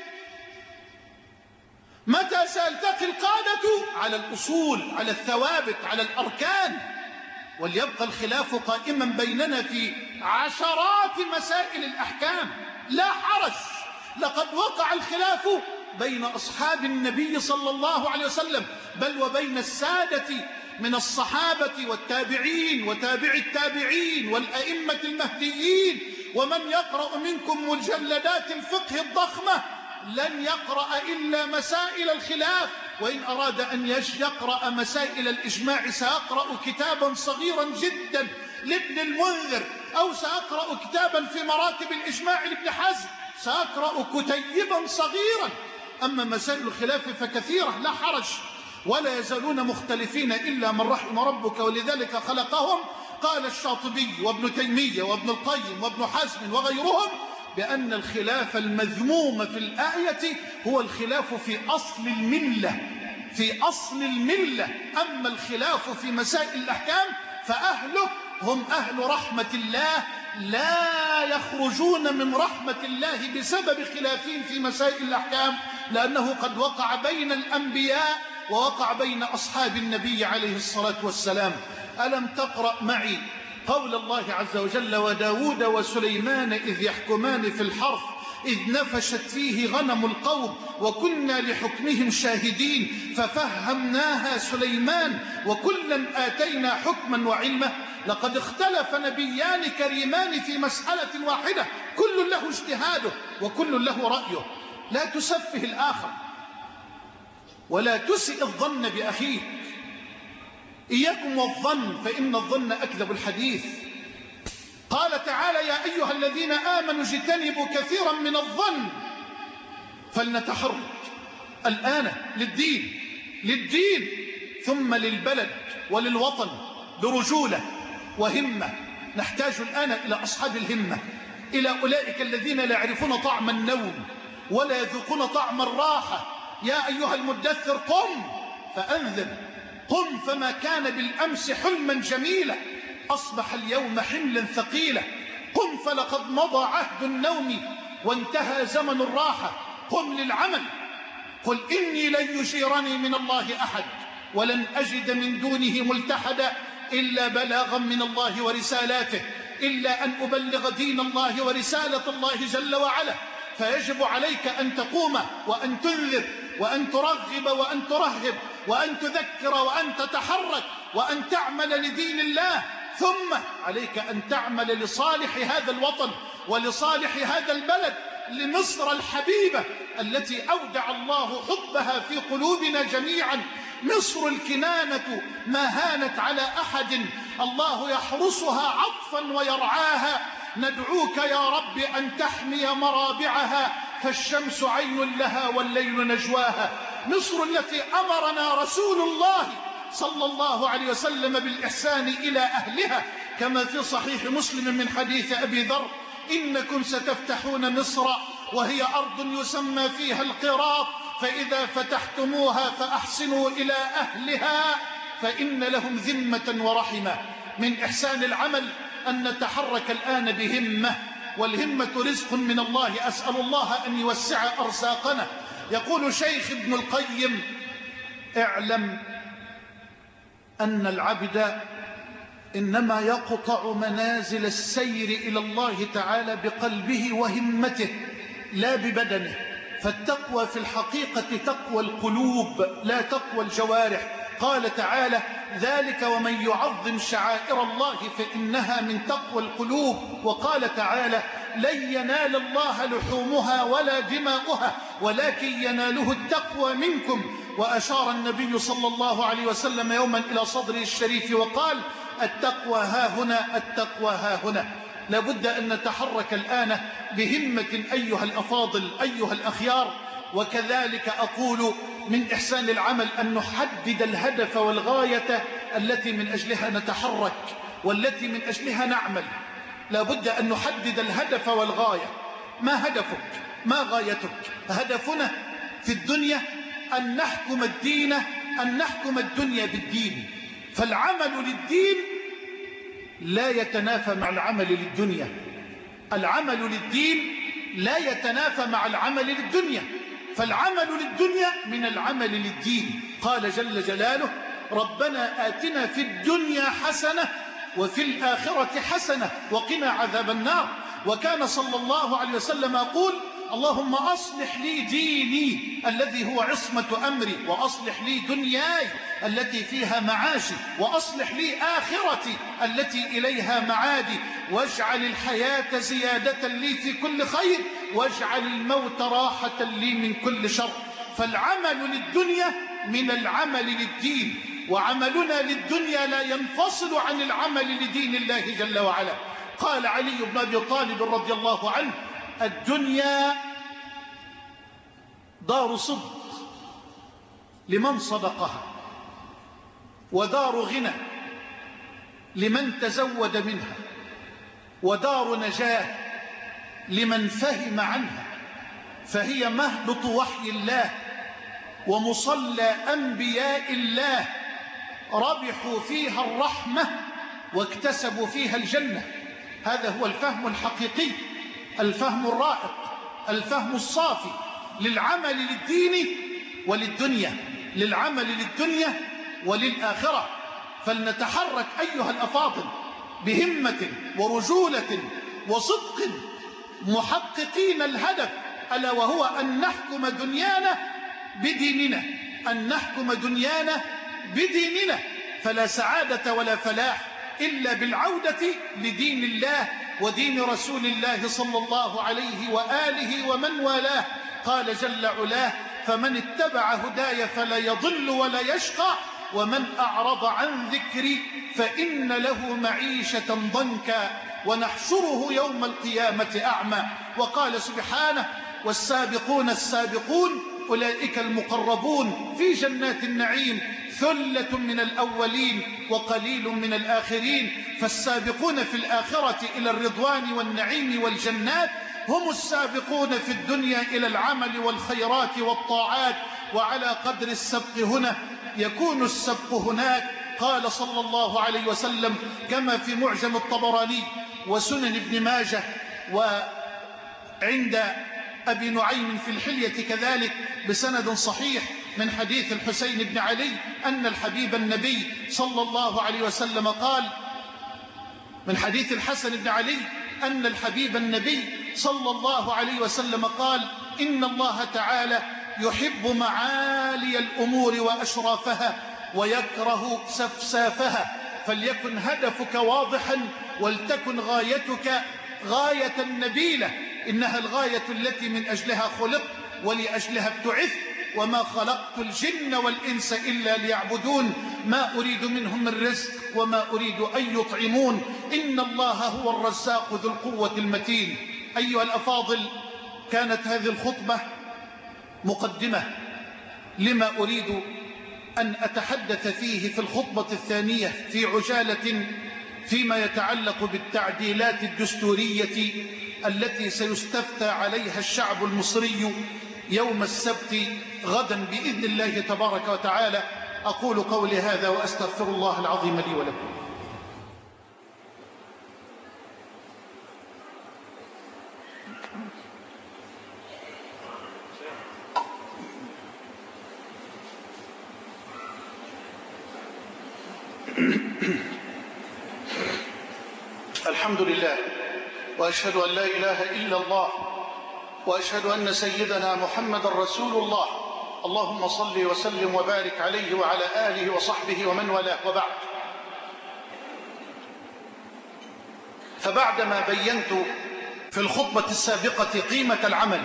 متى سألتقي القادة على الأصول، على الثوابت، على الأركان؟ وليبقى الخلاف قائما بيننا في عشرات مسائل الأحكام، لا حرج. لقد وقع الخلاف بين أصحاب النبي صلى الله عليه وسلم، بل وبين السادة من الصحابة والتابعين وتابع التابعين والأئمة المهديين. ومن يقرأ منكم مجلدات الفقه الضخمة لن يقرأ إلا مسائل الخلاف، وإن أراد أن يقرأ مسائل الإجماع سيقرأ كتابا صغيرا جدا لابن المنذر، أو سيقرأ كتابا في مراتب الإجماع لابن حزم، سيقرأ كتيبا صغيرا. أما مسائل الخلاف فكثيرة لا حرج، ولا يزالون مختلفين إلا من رحم ربك ولذلك خلقهم. قال الشاطبي وابن تيمية وابن القيم وابن حزم وغيرهم بأن الخلاف المذموم في الآية هو الخلاف في أصل الملة، في أصل الملة. أما الخلاف في مسائل الأحكام فأهله هم أهل رحمة الله، لا يخرجون من رحمة الله بسبب خلافهم في مسائل الأحكام، لأنه قد وقع بين الأنبياء ووقع بين أصحاب النبي عليه الصلاة والسلام. ألم تقرأ معي قول الله عز وجل: وداود وسليمان إذ يحكمان في الحرث إذ نفشت فيه غنم القوم وكنا لحكمهم شاهدين ففهمناها سليمان وكلا آتينا حكما وعلما. لقد اختلف نبيان كريمان في مسألة واحدة، كل له اجتهاده وكل له رأيه. لا تسفه الآخر ولا تسئ الظن بأخيك. إياكم والظن فإن الظن أكذب الحديث. قال تعالى: يا أيها الذين آمنوا اجتنبوا كثيرا من الظن. فلنتحرك الآن للدين ثم للبلد وللوطن برجولة وهمة. نحتاج الآن إلى أصحاب الهمة، إلى أولئك الذين لا يعرفون طعم النوم ولا يذوقون طعم الراحة. يا أيها المدثر قم فأنذر، قم فما كان بالأمس حلما جميلا أصبح اليوم حملا ثقيلا. قم فلقد مضى عهد النوم وانتهى زمن الراحة. قم للعمل. قل إني لن يجيرني من الله أحد ولن أجد من دونه ملتحدا إلا بلاغا من الله ورسالاته، إلا أن أبلغ دين الله ورسالة الله جل وعلا. فيجب عليك أن تقوم وأن تنذر وأن ترغب وأن ترهب وأن تذكر وأن تتحرك وأن تعمل لدين الله. ثم عليك أن تعمل لصالح هذا الوطن ولصالح هذا البلد، لمصر الحبيبة التي أودع الله حبها في قلوبنا جميعا. مصر الكنانة ما هانت على أحد، الله يحرسها عطفا ويرعاها. ندعوك يا رب أن تحمي مرابعها، فالشمس عين لها والليل نجواها. مصر التي أمرنا رسول الله صلى الله عليه وسلم بالإحسان إلى أهلها، كما في صحيح مسلم من حديث أبي ذر: إنكم ستفتحون مصر وهي أرض يسمى فيها القراط، فإذا فتحتموها فأحسنوا إلى أهلها فإن لهم ذمة ورحمة. من إحسان العمل أن نتحرك الآن بهمة، والهمة رزق من الله، أسأل الله أن يوسع أرزاقنا. يقول شيخ ابن القيم: اعلم أن العبد إنما يقطع منازل السير إلى الله تعالى بقلبه وهمته لا ببدنه، فالتقوى في الحقيقة تقوى القلوب لا تقوى الجوارح. قال تعالى: ذلك ومن يعظم شعائر الله فإنها من تقوى القلوب. وقال تعالى: لن ينال الله لحومها ولا دماؤها ولكن يناله التقوى منكم. وأشار النبي صلى الله عليه وسلم يوما إلى صدره الشريف وقال: التقوى ها هنا، التقوى ها هنا. لابد أن نتحرك الآن بهمة أيها الأفاضل أيها الأخيار. وكذلك أقول من إحسان العمل أن نحدد الهدف والغاية التي من أجلها نتحرك والتي من أجلها نعمل. لابد أن نحدد الهدف والغاية. ما هدفك؟ ما غايتك؟ هدفنا في الدنيا أن نحكم الدين، أن نحكم الدنيا بالدين. فالعمل للدين لا يتنافى مع العمل للدنيا. العمل للدين لا يتنافى مع العمل للدنيا، فالعمل للدنيا من العمل للدين. قال جل جلاله: ربنا آتنا في الدنيا حسنة وفي الآخرة حسنة وقنا عذاب النار. وكان صلى الله عليه وسلم يقول: اللهم أصلح لي ديني الذي هو عصمة أمري، وأصلح لي دنياي التي فيها معاشي، وأصلح لي آخرتي التي إليها معادي، واجعل الحياة زيادة لي في كل خير، واجعل الموت راحة لي من كل شر. فالعمل للدنيا من العمل للدين، وعملنا للدنيا لا ينفصل عن العمل لدين الله جل وعلا. قال علي بن أبي طالب رضي الله عنه: الدنيا دار صدق لمن صدقها، ودار غنى لمن تزود منها، ودار نجاة لمن فهم عنها، فهي مهبط وحي الله ومصلى أنبياء الله، ربحوا فيها الرحمة واكتسبوا فيها الجنة. هذا هو الفهم الحقيقي، الفهم الرائق، الفهم الصافي للعمل للدين وللدنيا، للعمل للدنيا وللآخرة. فلنتحرك أيها الأفاضل بهمة ورجولة وصدق، محققين الهدف، ألا وهو أن نحكم دنيانا بديننا، أن نحكم دنيانا بديننا. فلا سعادة ولا فلاح إلا بالعودة لدين الله ودين رسول الله صلى الله عليه وآله ومن والاه. قال جل علاه: فمن اتبع هداي فلا يضل ولا يشقى، ومن أعرض عن ذكري فإن له معيشة ضنكا ونحشره يوم القيامة أعمى. وقال سبحانه: والسابقون السابقون أولئك المقربون في جنات النعيم ثلة من الأولين وقليل من الآخرين. فالسابقون في الآخرة إلى الرضوان والنعيم والجنات هم السابقون في الدنيا إلى العمل والخيرات والطاعات، وعلى قدر السبق هنا يكون السبق هناك. قال صلى الله عليه وسلم كما في معجم الطبراني وسنن ابن ماجه وعند أبي نعيم في الحلية كذلك بسند صحيح من حديث الحسين بن علي أن الحبيب النبي صلى الله عليه وسلم قال، من حديث الحسن بن علي أن الحبيب النبي صلى الله عليه وسلم قال: إن الله تعالى يحب معالي الأمور وأشرافها ويكره سفسافها، فليكن هدفك واضحا ولتكن غايتك غاية نبيلة، إنها الغاية التي من أجلها خلق ولأجلها ابتعث، وما خلقت الجن والإنس إلا ليعبدون، ما أريد منهم من رزق وما أريد أن يطعمون، إن الله هو الرزاق ذو القوة المتين. أيها الأفاضل، كانت هذه الخطبة مقدمة لما أريد أن أتحدث فيه في الخطبة الثانية في عجالة فيما يتعلق بالتعديلات الدستورية التي سيستفتى عليها الشعب المصري يوم السبت غدا بإذن الله تبارك وتعالى. أقول قولي هذا وأستغفر الله العظيم لي ولكم. الحمد لله، وأشهد أن لا إله إلا الله، وأشهد أن سيدنا محمد رسول الله. اللهم صل وسلم وبارك عليه وعلى آله وصحبه ومن والاه، وبعد. فبعدما بينت في الخطبة السابقة قيمة العمل،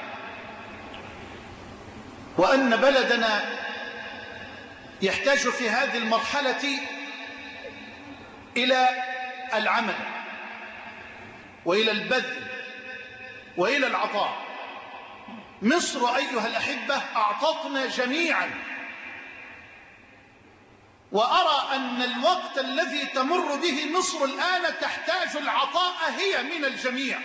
وأن بلدنا يحتاج في هذه المرحلة إلى العمل وإلى البذل وإلى العطاء. مصر أيها الأحبة أعطتنا جميعا، وأرى أن الوقت الذي تمر به مصر الآن تحتاج العطاء هي من الجميع.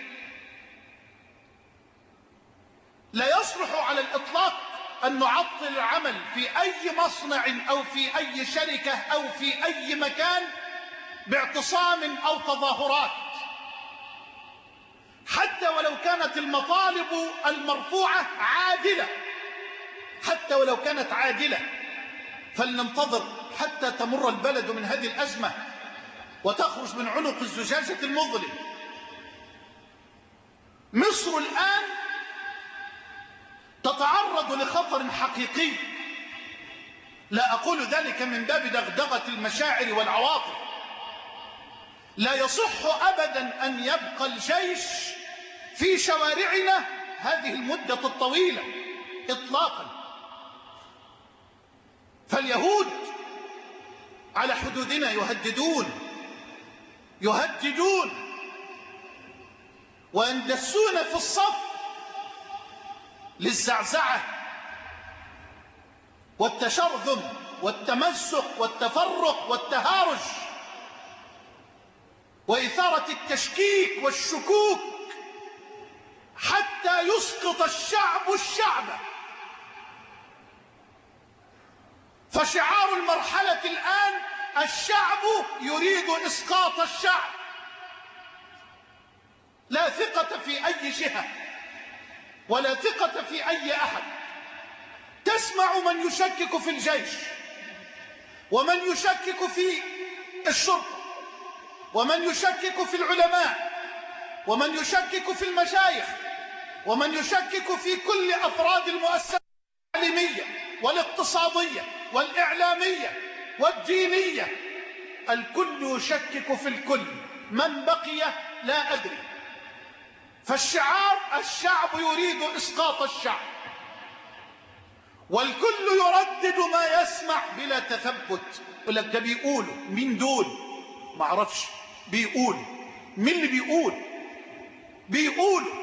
لا يصلح على الإطلاق أن نعطل العمل في أي مصنع أو في أي شركة أو في أي مكان باعتصام أو تظاهرات، حتى ولو كانت المطالب المرفوعة عادلة، حتى ولو كانت عادلة. فلننتظر حتى تمر البلد من هذه الأزمة وتخرج من عنق الزجاجة المظلم. مصر الآن تتعرض لخطر حقيقي، لا أقول ذلك من باب دغدغة المشاعر والعواطف. لا يصح أبدا أن يبقى الجيش في شوارعنا هذه المدة الطويلة إطلاقا. فاليهود على حدودنا يهددون ويندسون في الصف للزعزعة والتشرذم والتمزق والتفرق والتهارج وإثارة التشكيك والشكوك حتى يسقط الشعب. فشعار المرحلة الآن الشعب يريد إسقاط الشعب. لا ثقة في أي جهة ولا ثقة في أي أحد. تسمع من يشكك في الجيش، ومن يشكك في الشرطة، ومن يشكك في العلماء، ومن يشكك في المشايخ، ومن يشكك في كل أفراد المؤسسة التعليمية والاقتصادية والإعلامية والدينية. الكل يشكك في الكل، من بقي لا أدري. فالشعار الشعب يريد إسقاط الشعب، والكل يردد ما يسمع بلا تثبت. يقول لك ده بيقولوا مين دول؟ ما اعرفش. بيقولوا مين اللي بيقولوا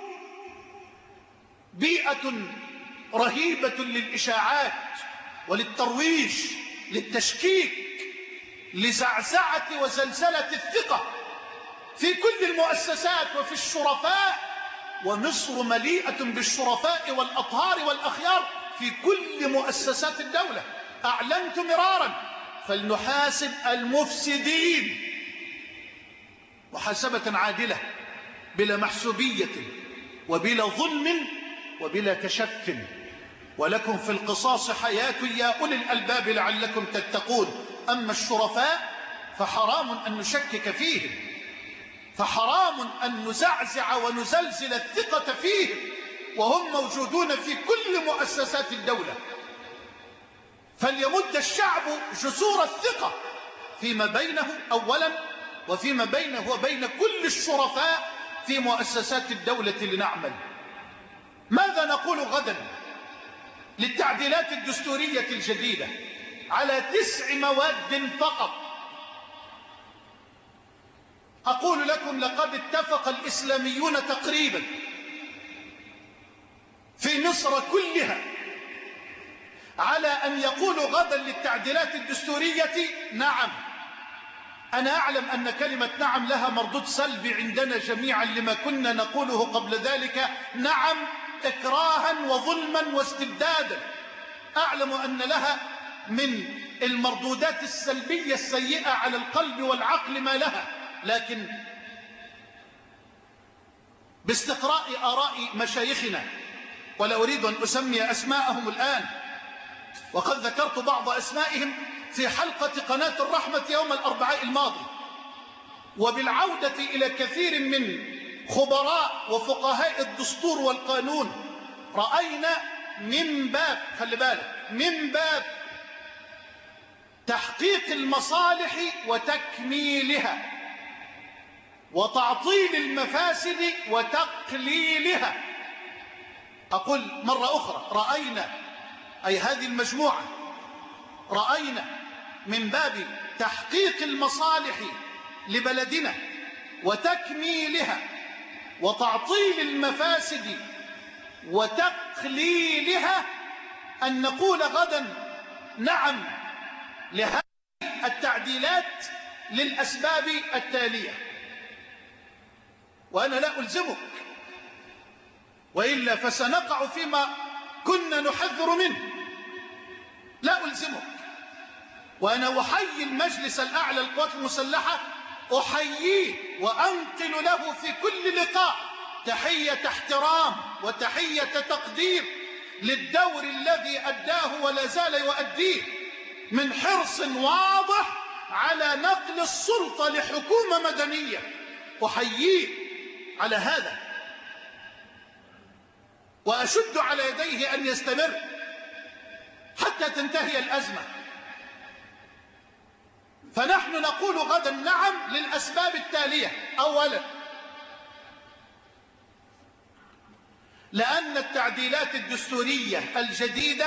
بيئة رهيبة للإشاعات وللترويج للتشكيك لزعزعة وزلزلة الثقة في كل المؤسسات وفي الشرفاء. ومصر مليئة بالشرفاء والأطهار والأخيار في كل مؤسسات الدولة. أعلنت مرارا فلنحاسب المفسدين محاسبة عادلة بلا محسوبية وبلا ظلم وبلا تشف. ولكم في القصاص حياة يا أولي الألباب لعلكم تتقون. أما الشرفاء فحرام أن نشكك فيهم، فحرام أن نزعزع ونزلزل الثقة فيهم وهم موجودون في كل مؤسسات الدولة. فليمد الشعب جسور الثقة فيما بينه أولا، وفيما بينه وبين كل الشرفاء في مؤسسات الدولة لنعمل. ماذا نقول غدا للتعديلات الدستورية الجديدة على 9 مواد فقط؟ أقول لكم لقد اتفق الإسلاميون تقريبا في مصر كلها على أن يقولوا غدا للتعديلات الدستورية نعم. أنا أعلم أن كلمة نعم لها مردود سلبي عندنا جميعا لما كنا نقوله قبل ذلك نعم إكراها وظلما واستبدادا. أعلم أن لها من المردودات السلبية السيئة على القلب والعقل ما لها، لكن باستقراء آراء مشايخنا، ولا أريد أن أسمي أسماءهم الآن، وقد ذكرت بعض أسمائهم في حلقة قناة الرحمة يوم الأربعاء الماضي، وبالعودة إلى كثير من خبراء وفقهاء الدستور والقانون رأينا من باب، خلي بالك، من باب تحقيق المصالح وتكميلها وتعطيل المفاسد وتقليلها. أقول مرة أخرى، رأينا، أي هذه المجموعة، رأينا من باب تحقيق المصالح لبلدنا وتكميلها وتعطيل المفاسد وتقليلها أن نقول غدا نعم لهذه التعديلات للأسباب التالية. وأنا لا ألزمك، وإلا فسنقع فيما كنا نحذر منه. لا ألزمك، وأنا أحيي المجلس الأعلى للقوات المسلحة، أحييه وأنقل له في كل لقاء تحية احترام وتحية تقدير للدور الذي أداه ولا زال يؤديه من حرص واضح على نقل السلطة لحكومة مدنية. أحييه على هذا وأشد على يديه أن يستمر حتى تنتهي الأزمة. فنحن نقول غدا نعم للأسباب التالية. أولا، لأن التعديلات الدستورية الجديدة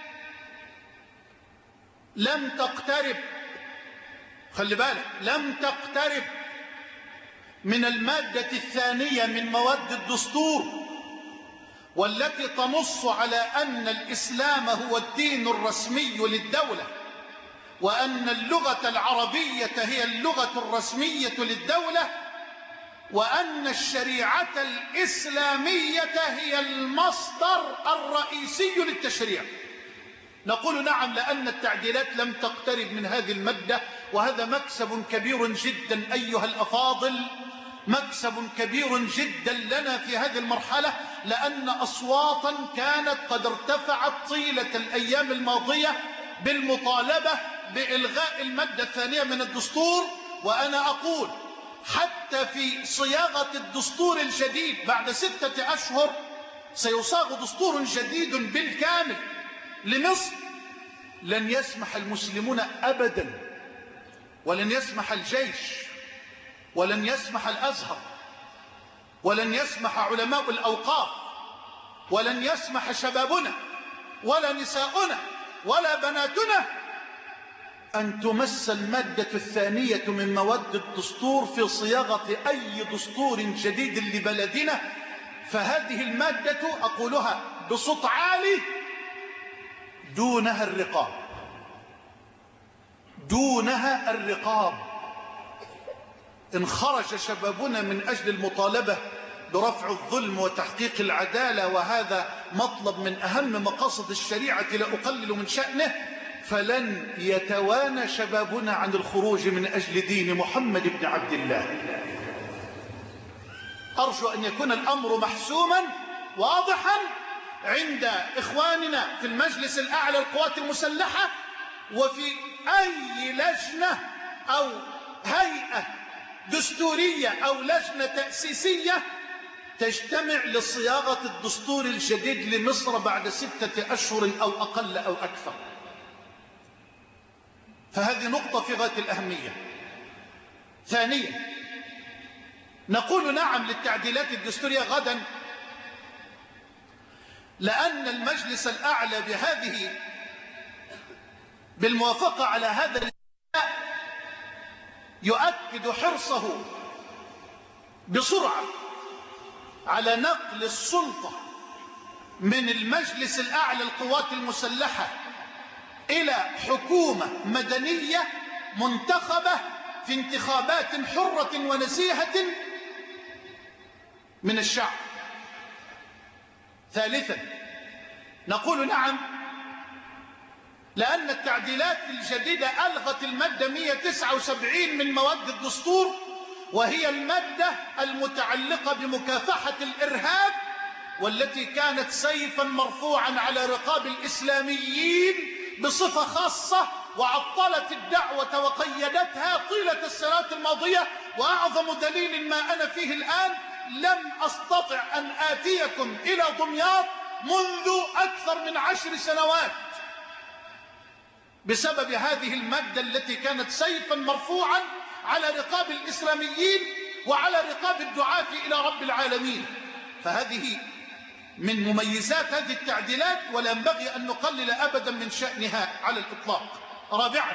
لم تقترب، خلي بالك، لم تقترب من المادة الثانية من مواد الدستور، والتي تنص على أن الإسلام هو الدين الرسمي للدولة، وأن اللغة العربية هي اللغة الرسمية للدولة، وأن الشريعة الإسلامية هي المصدر الرئيسي للتشريع. نقول نعم لأن التعديلات لم تقترب من هذه المادة، وهذا مكسب كبير جدا أيها الأفاضل، مكسب كبير جدا لنا في هذه المرحلة، لأن أصواتا كانت قد ارتفعت طيلة الأيام الماضية بالمطالبة بإلغاء المادة الثانية من الدستور. وأنا أقول حتى في صياغة الدستور الجديد بعد 6 أشهر سيصاغ دستور جديد بالكامل لمصر، لن يسمح المسلمون أبدا، ولن يسمح الجيش، ولن يسمح الأزهر، ولن يسمح علماء الأوقاف، ولن يسمح شبابنا ولا نساؤنا ولا بناتنا أن تمس المادة الثانية من مواد الدستور في صياغة أي دستور جديد لبلدنا. فهذه المادة أقولها بصوت عالي دونها الرقاب، دونها الرقاب. إن خرج شبابنا من أجل المطالبة برفع الظلم وتحقيق العدالة، وهذا مطلب من أهم مقاصد الشريعة لا أقلل من شأنه، فلن يتوانى شبابنا عن الخروج من أجل دين محمد بن عبد الله. أرجو أن يكون الأمر محسوما واضحا عند إخواننا في المجلس الأعلى للقوات المسلحة، وفي أي لجنة أو هيئة دستورية أو لجنة تأسيسية تجتمع لصياغة الدستور الجديد لمصر بعد 6 أشهر أو أقل أو أكثر. فهذه نقطة في غاية الأهمية. ثانيا، نقول نعم للتعديلات الدستورية غدا لأن المجلس الأعلى بالموافقة على هذا الاتفاق يؤكد حرصه بسرعة على نقل السلطة من المجلس الأعلى للقوات المسلحة إلى حكومة مدنية منتخبة في انتخابات حرة ونزيهة من الشعب. ثالثا نقول نعم، لأن التعديلات الجديدة ألغت المادة 179 من مواد الدستور، وهي المادة المتعلقة بمكافحة الإرهاب، والتي كانت سيفا مرفوعا على رقاب الإسلاميين بصفة خاصة، وعطلت الدعوة وقيدتها طيلة السنوات الماضية. وأعظم دليل ما أنا فيه الآن، لم أستطع أن آتيكم إلى دمياط منذ أكثر من 10 سنوات بسبب هذه المادة التي كانت سيفا مرفوعا على رقاب الإسلاميين وعلى رقاب الدعاة إلى رب العالمين. فهذه من مميزات هذه التعديلات، ولا ينبغي أن نقلل أبدا من شأنها على الإطلاق. رابعا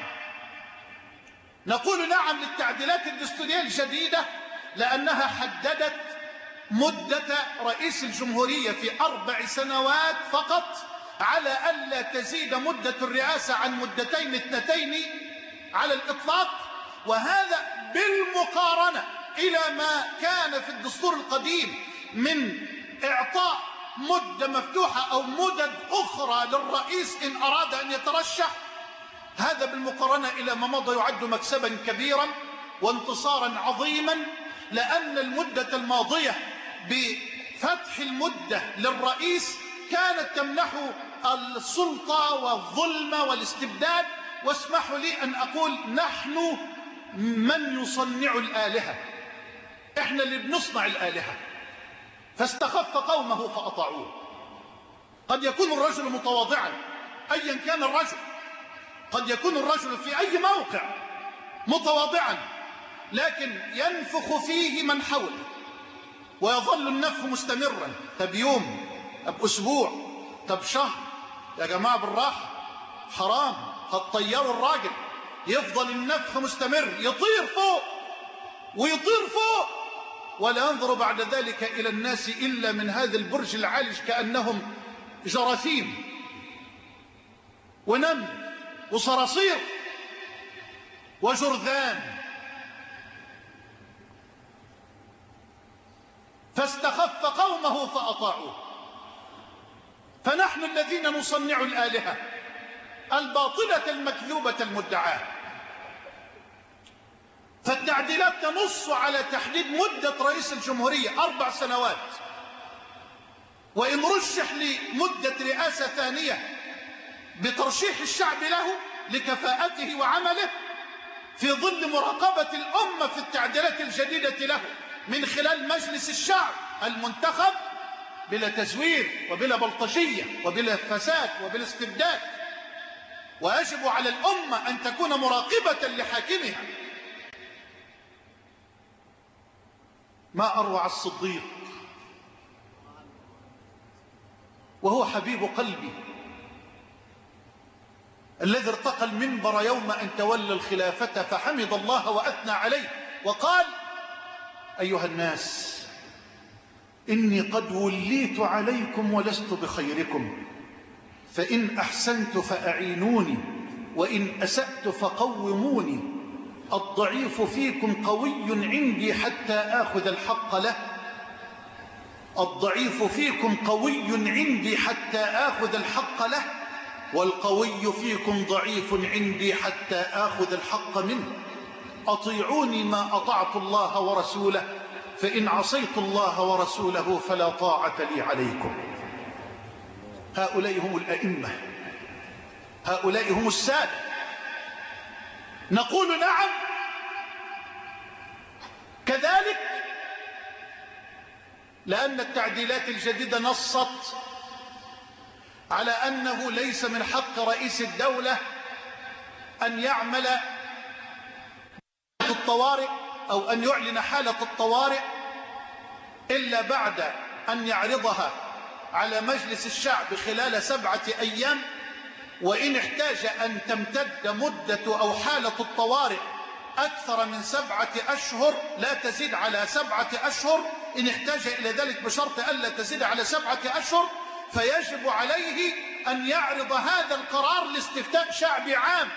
نقول نعم للتعديلات الدستورية الجديدة، لأنها حددت مدة رئيس الجمهورية في 4 سنوات فقط، على ألا تزيد مدة الرئاسة عن 2 على الإطلاق. وهذا بالمقارنة إلى ما كان في الدستور القديم من إعطاء مدة مفتوحة أو مدد أخرى للرئيس إن أراد أن يترشح. هذا بالمقارنة إلى ما مضى يعد مكسبا كبيرا وانتصارا عظيما، لأن المدة الماضية بفتح المدة للرئيس كانت تمنحه السلطة والظلم والاستبداد. واسمحوا لي أن أقول نحن من يصنع الآلهة، إحنا اللي بنصنع الآلهة. فاستخف قومه فأطاعوه. قد يكون الرجل متواضعا أيا كان الرجل، قد يكون الرجل في أي موقع متواضعا، لكن ينفخ فيه من حوله ويظل النفخ مستمرا. طب يوم، طب أسبوع، طب شهر، يا جماعة بالراحة، حرام، هتطيروا الراجل. يفضل النفخ مستمر، يطير فوق ويطير فوق، ولا ينظر بعد ذلك إلى الناس إلا من هذا البرج العالج كأنهم جراثيم ونمل وصراصير وجرذان. فاستخف قومه فأطاعوه. فنحن الذين نصنع الآلهة الباطلة المكذوبة المدعاة. فالتعديلات تنص على تحديد مدة رئيس الجمهورية 4 سنوات، وإن رشح لمدة رئاسة ثانية بترشيح الشعب له لكفاءته وعمله، في ظل مراقبة الأمة في التعديلات الجديدة له من خلال مجلس الشعب المنتخب، بلا تزوير وبلا بلطجية وبلا فساد وبلا استبداد. ويجب على الأمة أن تكون مراقبة لحاكمها. ما أروع الصديق وهو حبيب قلبي الذي ارتقى المنبر يوم أن تولى الخلافة فحمد الله وأثنى عليه وقال: أيها الناس، إني قد وليت عليكم ولست بخيركم، فإن أحسنت فأعينوني وإن أسأت فقوموني. الضعيف فيكم قوي عندي حتى آخذ الحق له. الضعيف فيكم قوي عندي حتى آخذ الحق له، والقوي فيكم ضعيف عندي حتى آخذ الحق منه. أطيعوني ما أطعت الله ورسوله، فإن عصيت الله ورسوله فلا طاعة لي عليكم. هؤلاء هم الأئمة، هؤلاء هم السادة. نقول نعم كذلك، لأن التعديلات الجديدة نصت على أنه ليس من حق رئيس الدولة أن يعمل الطوارئ أو أن يعلن حالة الطوارئ إلا بعد أن يعرضها على مجلس الشعب خلال 7 أيام، وإن احتاج أن تمتد مدة أو حالة الطوارئ أكثر من 7 أشهر لا تزيد على 7 أشهر، إن احتاج إلى ذلك بشرط ألا تزيد على 7 أشهر، فيجب عليه أن يعرض هذا القرار لاستفتاء شعبي عام.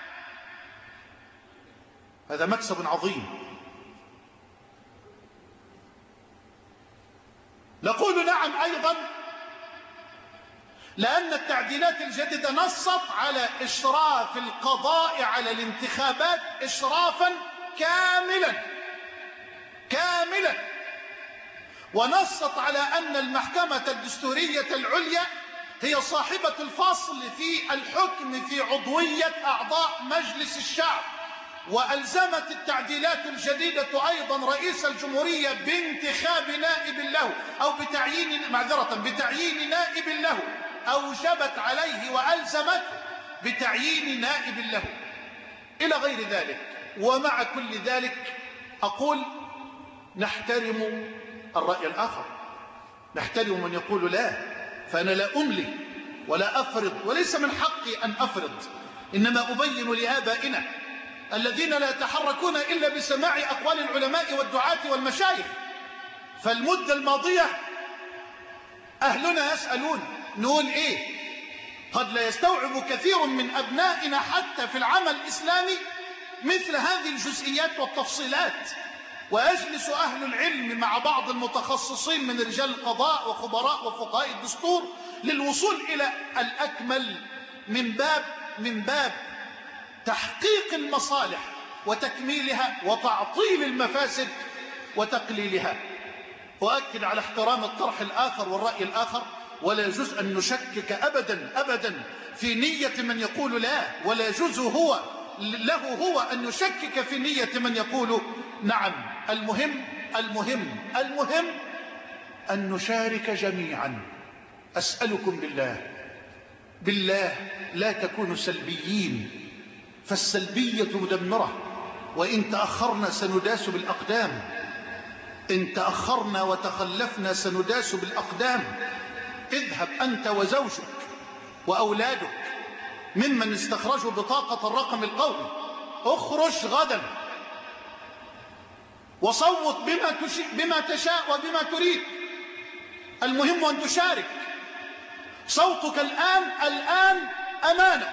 هذا مكسب عظيم. نقول نعم أيضا لأن التعديلات الجديدة نصت على إشراف القضاء على الانتخابات إشرافا كاملا، ونصت على أن المحكمة الدستورية العليا هي صاحبة الفصل في الحكم في عضوية أعضاء مجلس الشعب، وألزمت التعديلات الجديدة أيضا رئيس الجمهورية بانتخاب نائب له أو بتعيين نائب له، أوجبت عليه وألزمت بتعيين نائب له إلى غير ذلك. ومع كل ذلك أقول نحترم الرأي الآخر، نحترم من يقول لا، فأنا لا أملي ولا أفرض، وليس من حقي أن أفرض، إنما أبين لآبائنا الذين لا يتحركون إلا بسماع أقوال العلماء والدعاة والمشايخ. فالمدة الماضية أهلنا يسألون نقول إيه؟ قد لا يستوعب كثير من أبنائنا حتى في العمل الإسلامي مثل هذه الجزئيات والتفصيلات، ويجلس أهل العلم مع بعض المتخصصين من رجال القضاء وخبراء وفقهاء الدستور للوصول إلى الأكمل من باب تحقيق المصالح وتكميلها وتعطيل المفاسد وتقليلها. وأكد على احترام الطرح الآخر والرأي الآخر، ولا يجوز أن نشكك أبدا في نية من يقول لا، ولا يجوز له هو أن يشكك في نية من يقول نعم. المهم أن نشارك جميعا. أسألكم بالله لا تكونوا سلبيين، فالسلبية مدمرة، وإن تأخرنا سنداس بالأقدام، إن تأخرنا وتخلفنا سنداس بالأقدام. اذهب أنت وزوجك وأولادك ممن استخرجوا بطاقة الرقم القومي، اخرج غدا وصوت بما تشاء وبما تريد. المهم أن تشارك. صوتك الآن أمانة.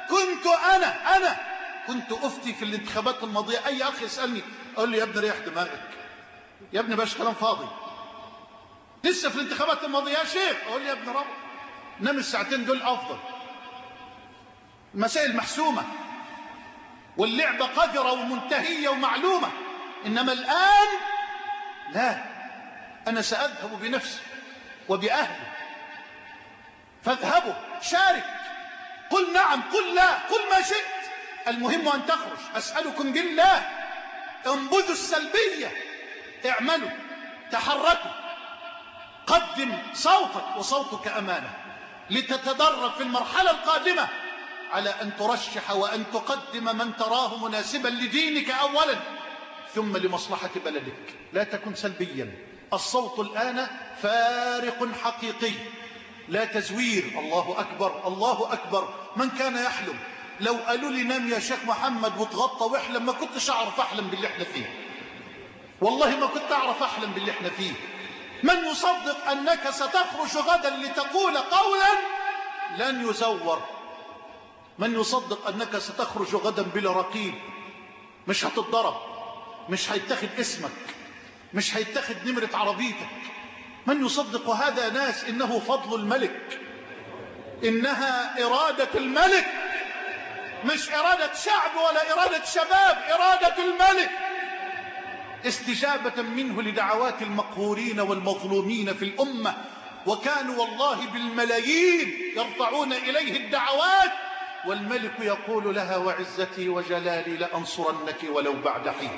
كنت أفتي في الانتخابات الماضية، أي أخ يسألني أقول لي يا ابني ريح دماغك، يا ابني باش كلام فاضي، لسه في الانتخابات الماضية يا شيخ، أقول لي يا ابن رب نام الساعتين دول أفضل. المسائل محسومة واللعبة قذرة ومنتهية ومعلومة، إنما الآن لا، أنا سأذهب بنفسي وبأهلي، فاذهبوا شارك، قل نعم قل لا قل ما شئت، المهم أن تخرج. أسألكم بالله انبذوا السلبية، اعملوا، تحركوا، قدم صوتك وصوتك أمانة، لتتدرب في المرحلة القادمة على أن ترشح وأن تقدم من تراه مناسبا لدينك أولا ثم لمصلحة بلدك. لا تكن سلبيا. الصوت الآن فارق حقيقي، لا تزوير. الله أكبر الله أكبر. من كان يحلم لو قالوا لي نام يا شيخ محمد وتغطى واحلم، ما كنتش أعرف أحلم باللي احنا فيه، والله ما كنت أعرف أحلم باللي احنا فيه. من يصدق أنك ستخرج غدا لتقول قولا لن يزور؟ من يصدق أنك ستخرج غدا بلا رقيب؟ مش هتتضرب، مش هيتخذ اسمك، مش هيتخذ نمرة عربيتك. من يصدق هذا؟ ناس إنه فضل الملك، إنها إرادة الملك، مش إرادة شعب ولا إرادة شباب، إرادة الملك، استجابة منه لدعوات المقهورين والمظلومين في الأمة. وكانوا والله بالملايين يرفعون إليه الدعوات، والملك يقول لها وعزتي وجلالي لأنصرنك ولو بعد حين.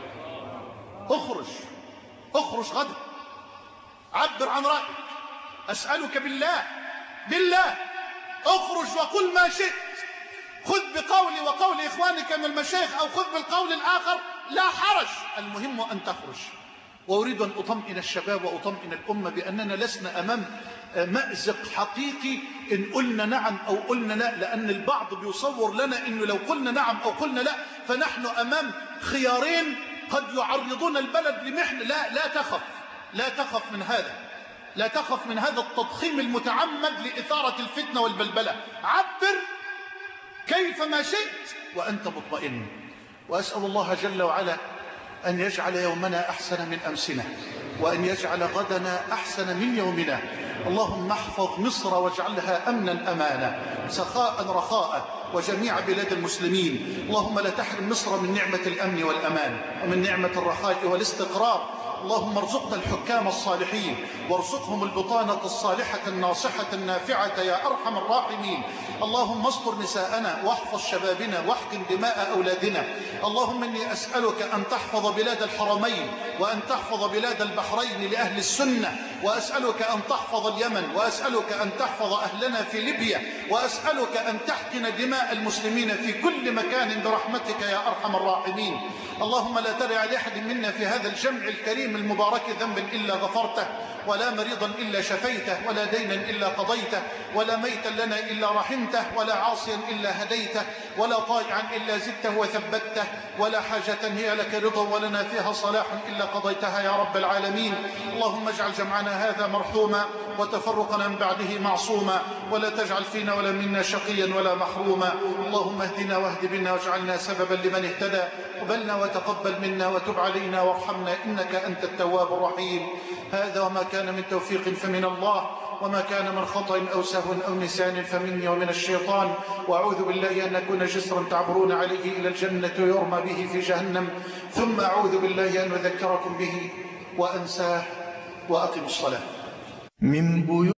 اخرج غدا، عبر عن رأيك. أسألك بالله اخرج وقل ما شئت، خذ بقولي وقول إخوانك من المشايخ أو خذ بالقول الآخر، لا حرج، المهم أن تخرج. وأريد أن أطمئن الشباب وأطمئن الأمة بأننا لسنا أمام مأزق حقيقي إن قلنا نعم أو قلنا لا، لأن البعض بيصور لنا إنه لو قلنا نعم أو قلنا لا فنحن أمام خيارين قد يعرضون البلد لمحن. لا تخف من هذا. لا تخف من هذا التضخيم المتعمد لإثارة الفتنة والبلبلة. عبر كيفما شئت وأنت مطمئن. وأسأل الله جل وعلا أن يجعل يومنا أحسن من أمسنا، وأن يجعل غدنا أحسن من يومنا. اللهم احفظ مصر واجعلها أمنا أمانا، سخاء رخاء، وجميع بلاد المسلمين. اللهم لا تحرم مصر من نعمة الأمن والأمان ومن نعمة الرخاء والاستقرار. اللهم ارزقنا الحكام الصالحين، وارزقهم البطانة الصالحة الناصحة النافعة يا أرحم الراحمين. اللهم استر نساءنا واحفظ شبابنا واحقن دماء أولادنا. اللهم إني أسألك أن تحفظ بلاد الحرمين، وأن تحفظ بلاد البحرين لأهل السنة، وأسألك أن تحفظ اليمن، وأسألك أن تحفظ أهلنا في ليبيا، وأسألك أن تحقن دماء المسلمين في كل مكان برحمتك يا أرحم الراحمين. اللهم لا تدع لأحد منا في هذا الجمع الكريم المبارك ذنبا إلا غفرته، ولا مريضا إلا شفيته، ولا دينا إلا قضيته، ولا ميتا لنا إلا رحمته، ولا عاصيا إلا هديته، ولا طائعا إلا زدته وثبته، ولا حاجة هي لك رضا ولنا فيها صلاح إلا قضيتها يا رب العالمين. اللهم اجعل جمعنا هذا مرحوما، وتفرقنا من بعده معصوما، ولا تجعل فينا ولا منا شقيا ولا محروما. اللهم اهدنا واهد بنا واجعلنا سببا لمن اهتدى، وقبلنا وتقبل منا وتب علينا وارحمنا إنك أنت التواب الرحيم. هذا وما كان من توفيق فمن الله، وما كان من خطأ أو سهو أو نسيان فمني ومن الشيطان. وأعوذ بالله أن أكون جسرا تعبرون عليه إلى الجنة ويرمى به في جهنم، ثم أعوذ بالله أن أذكركم به وأنساه. وأقم الصلاة.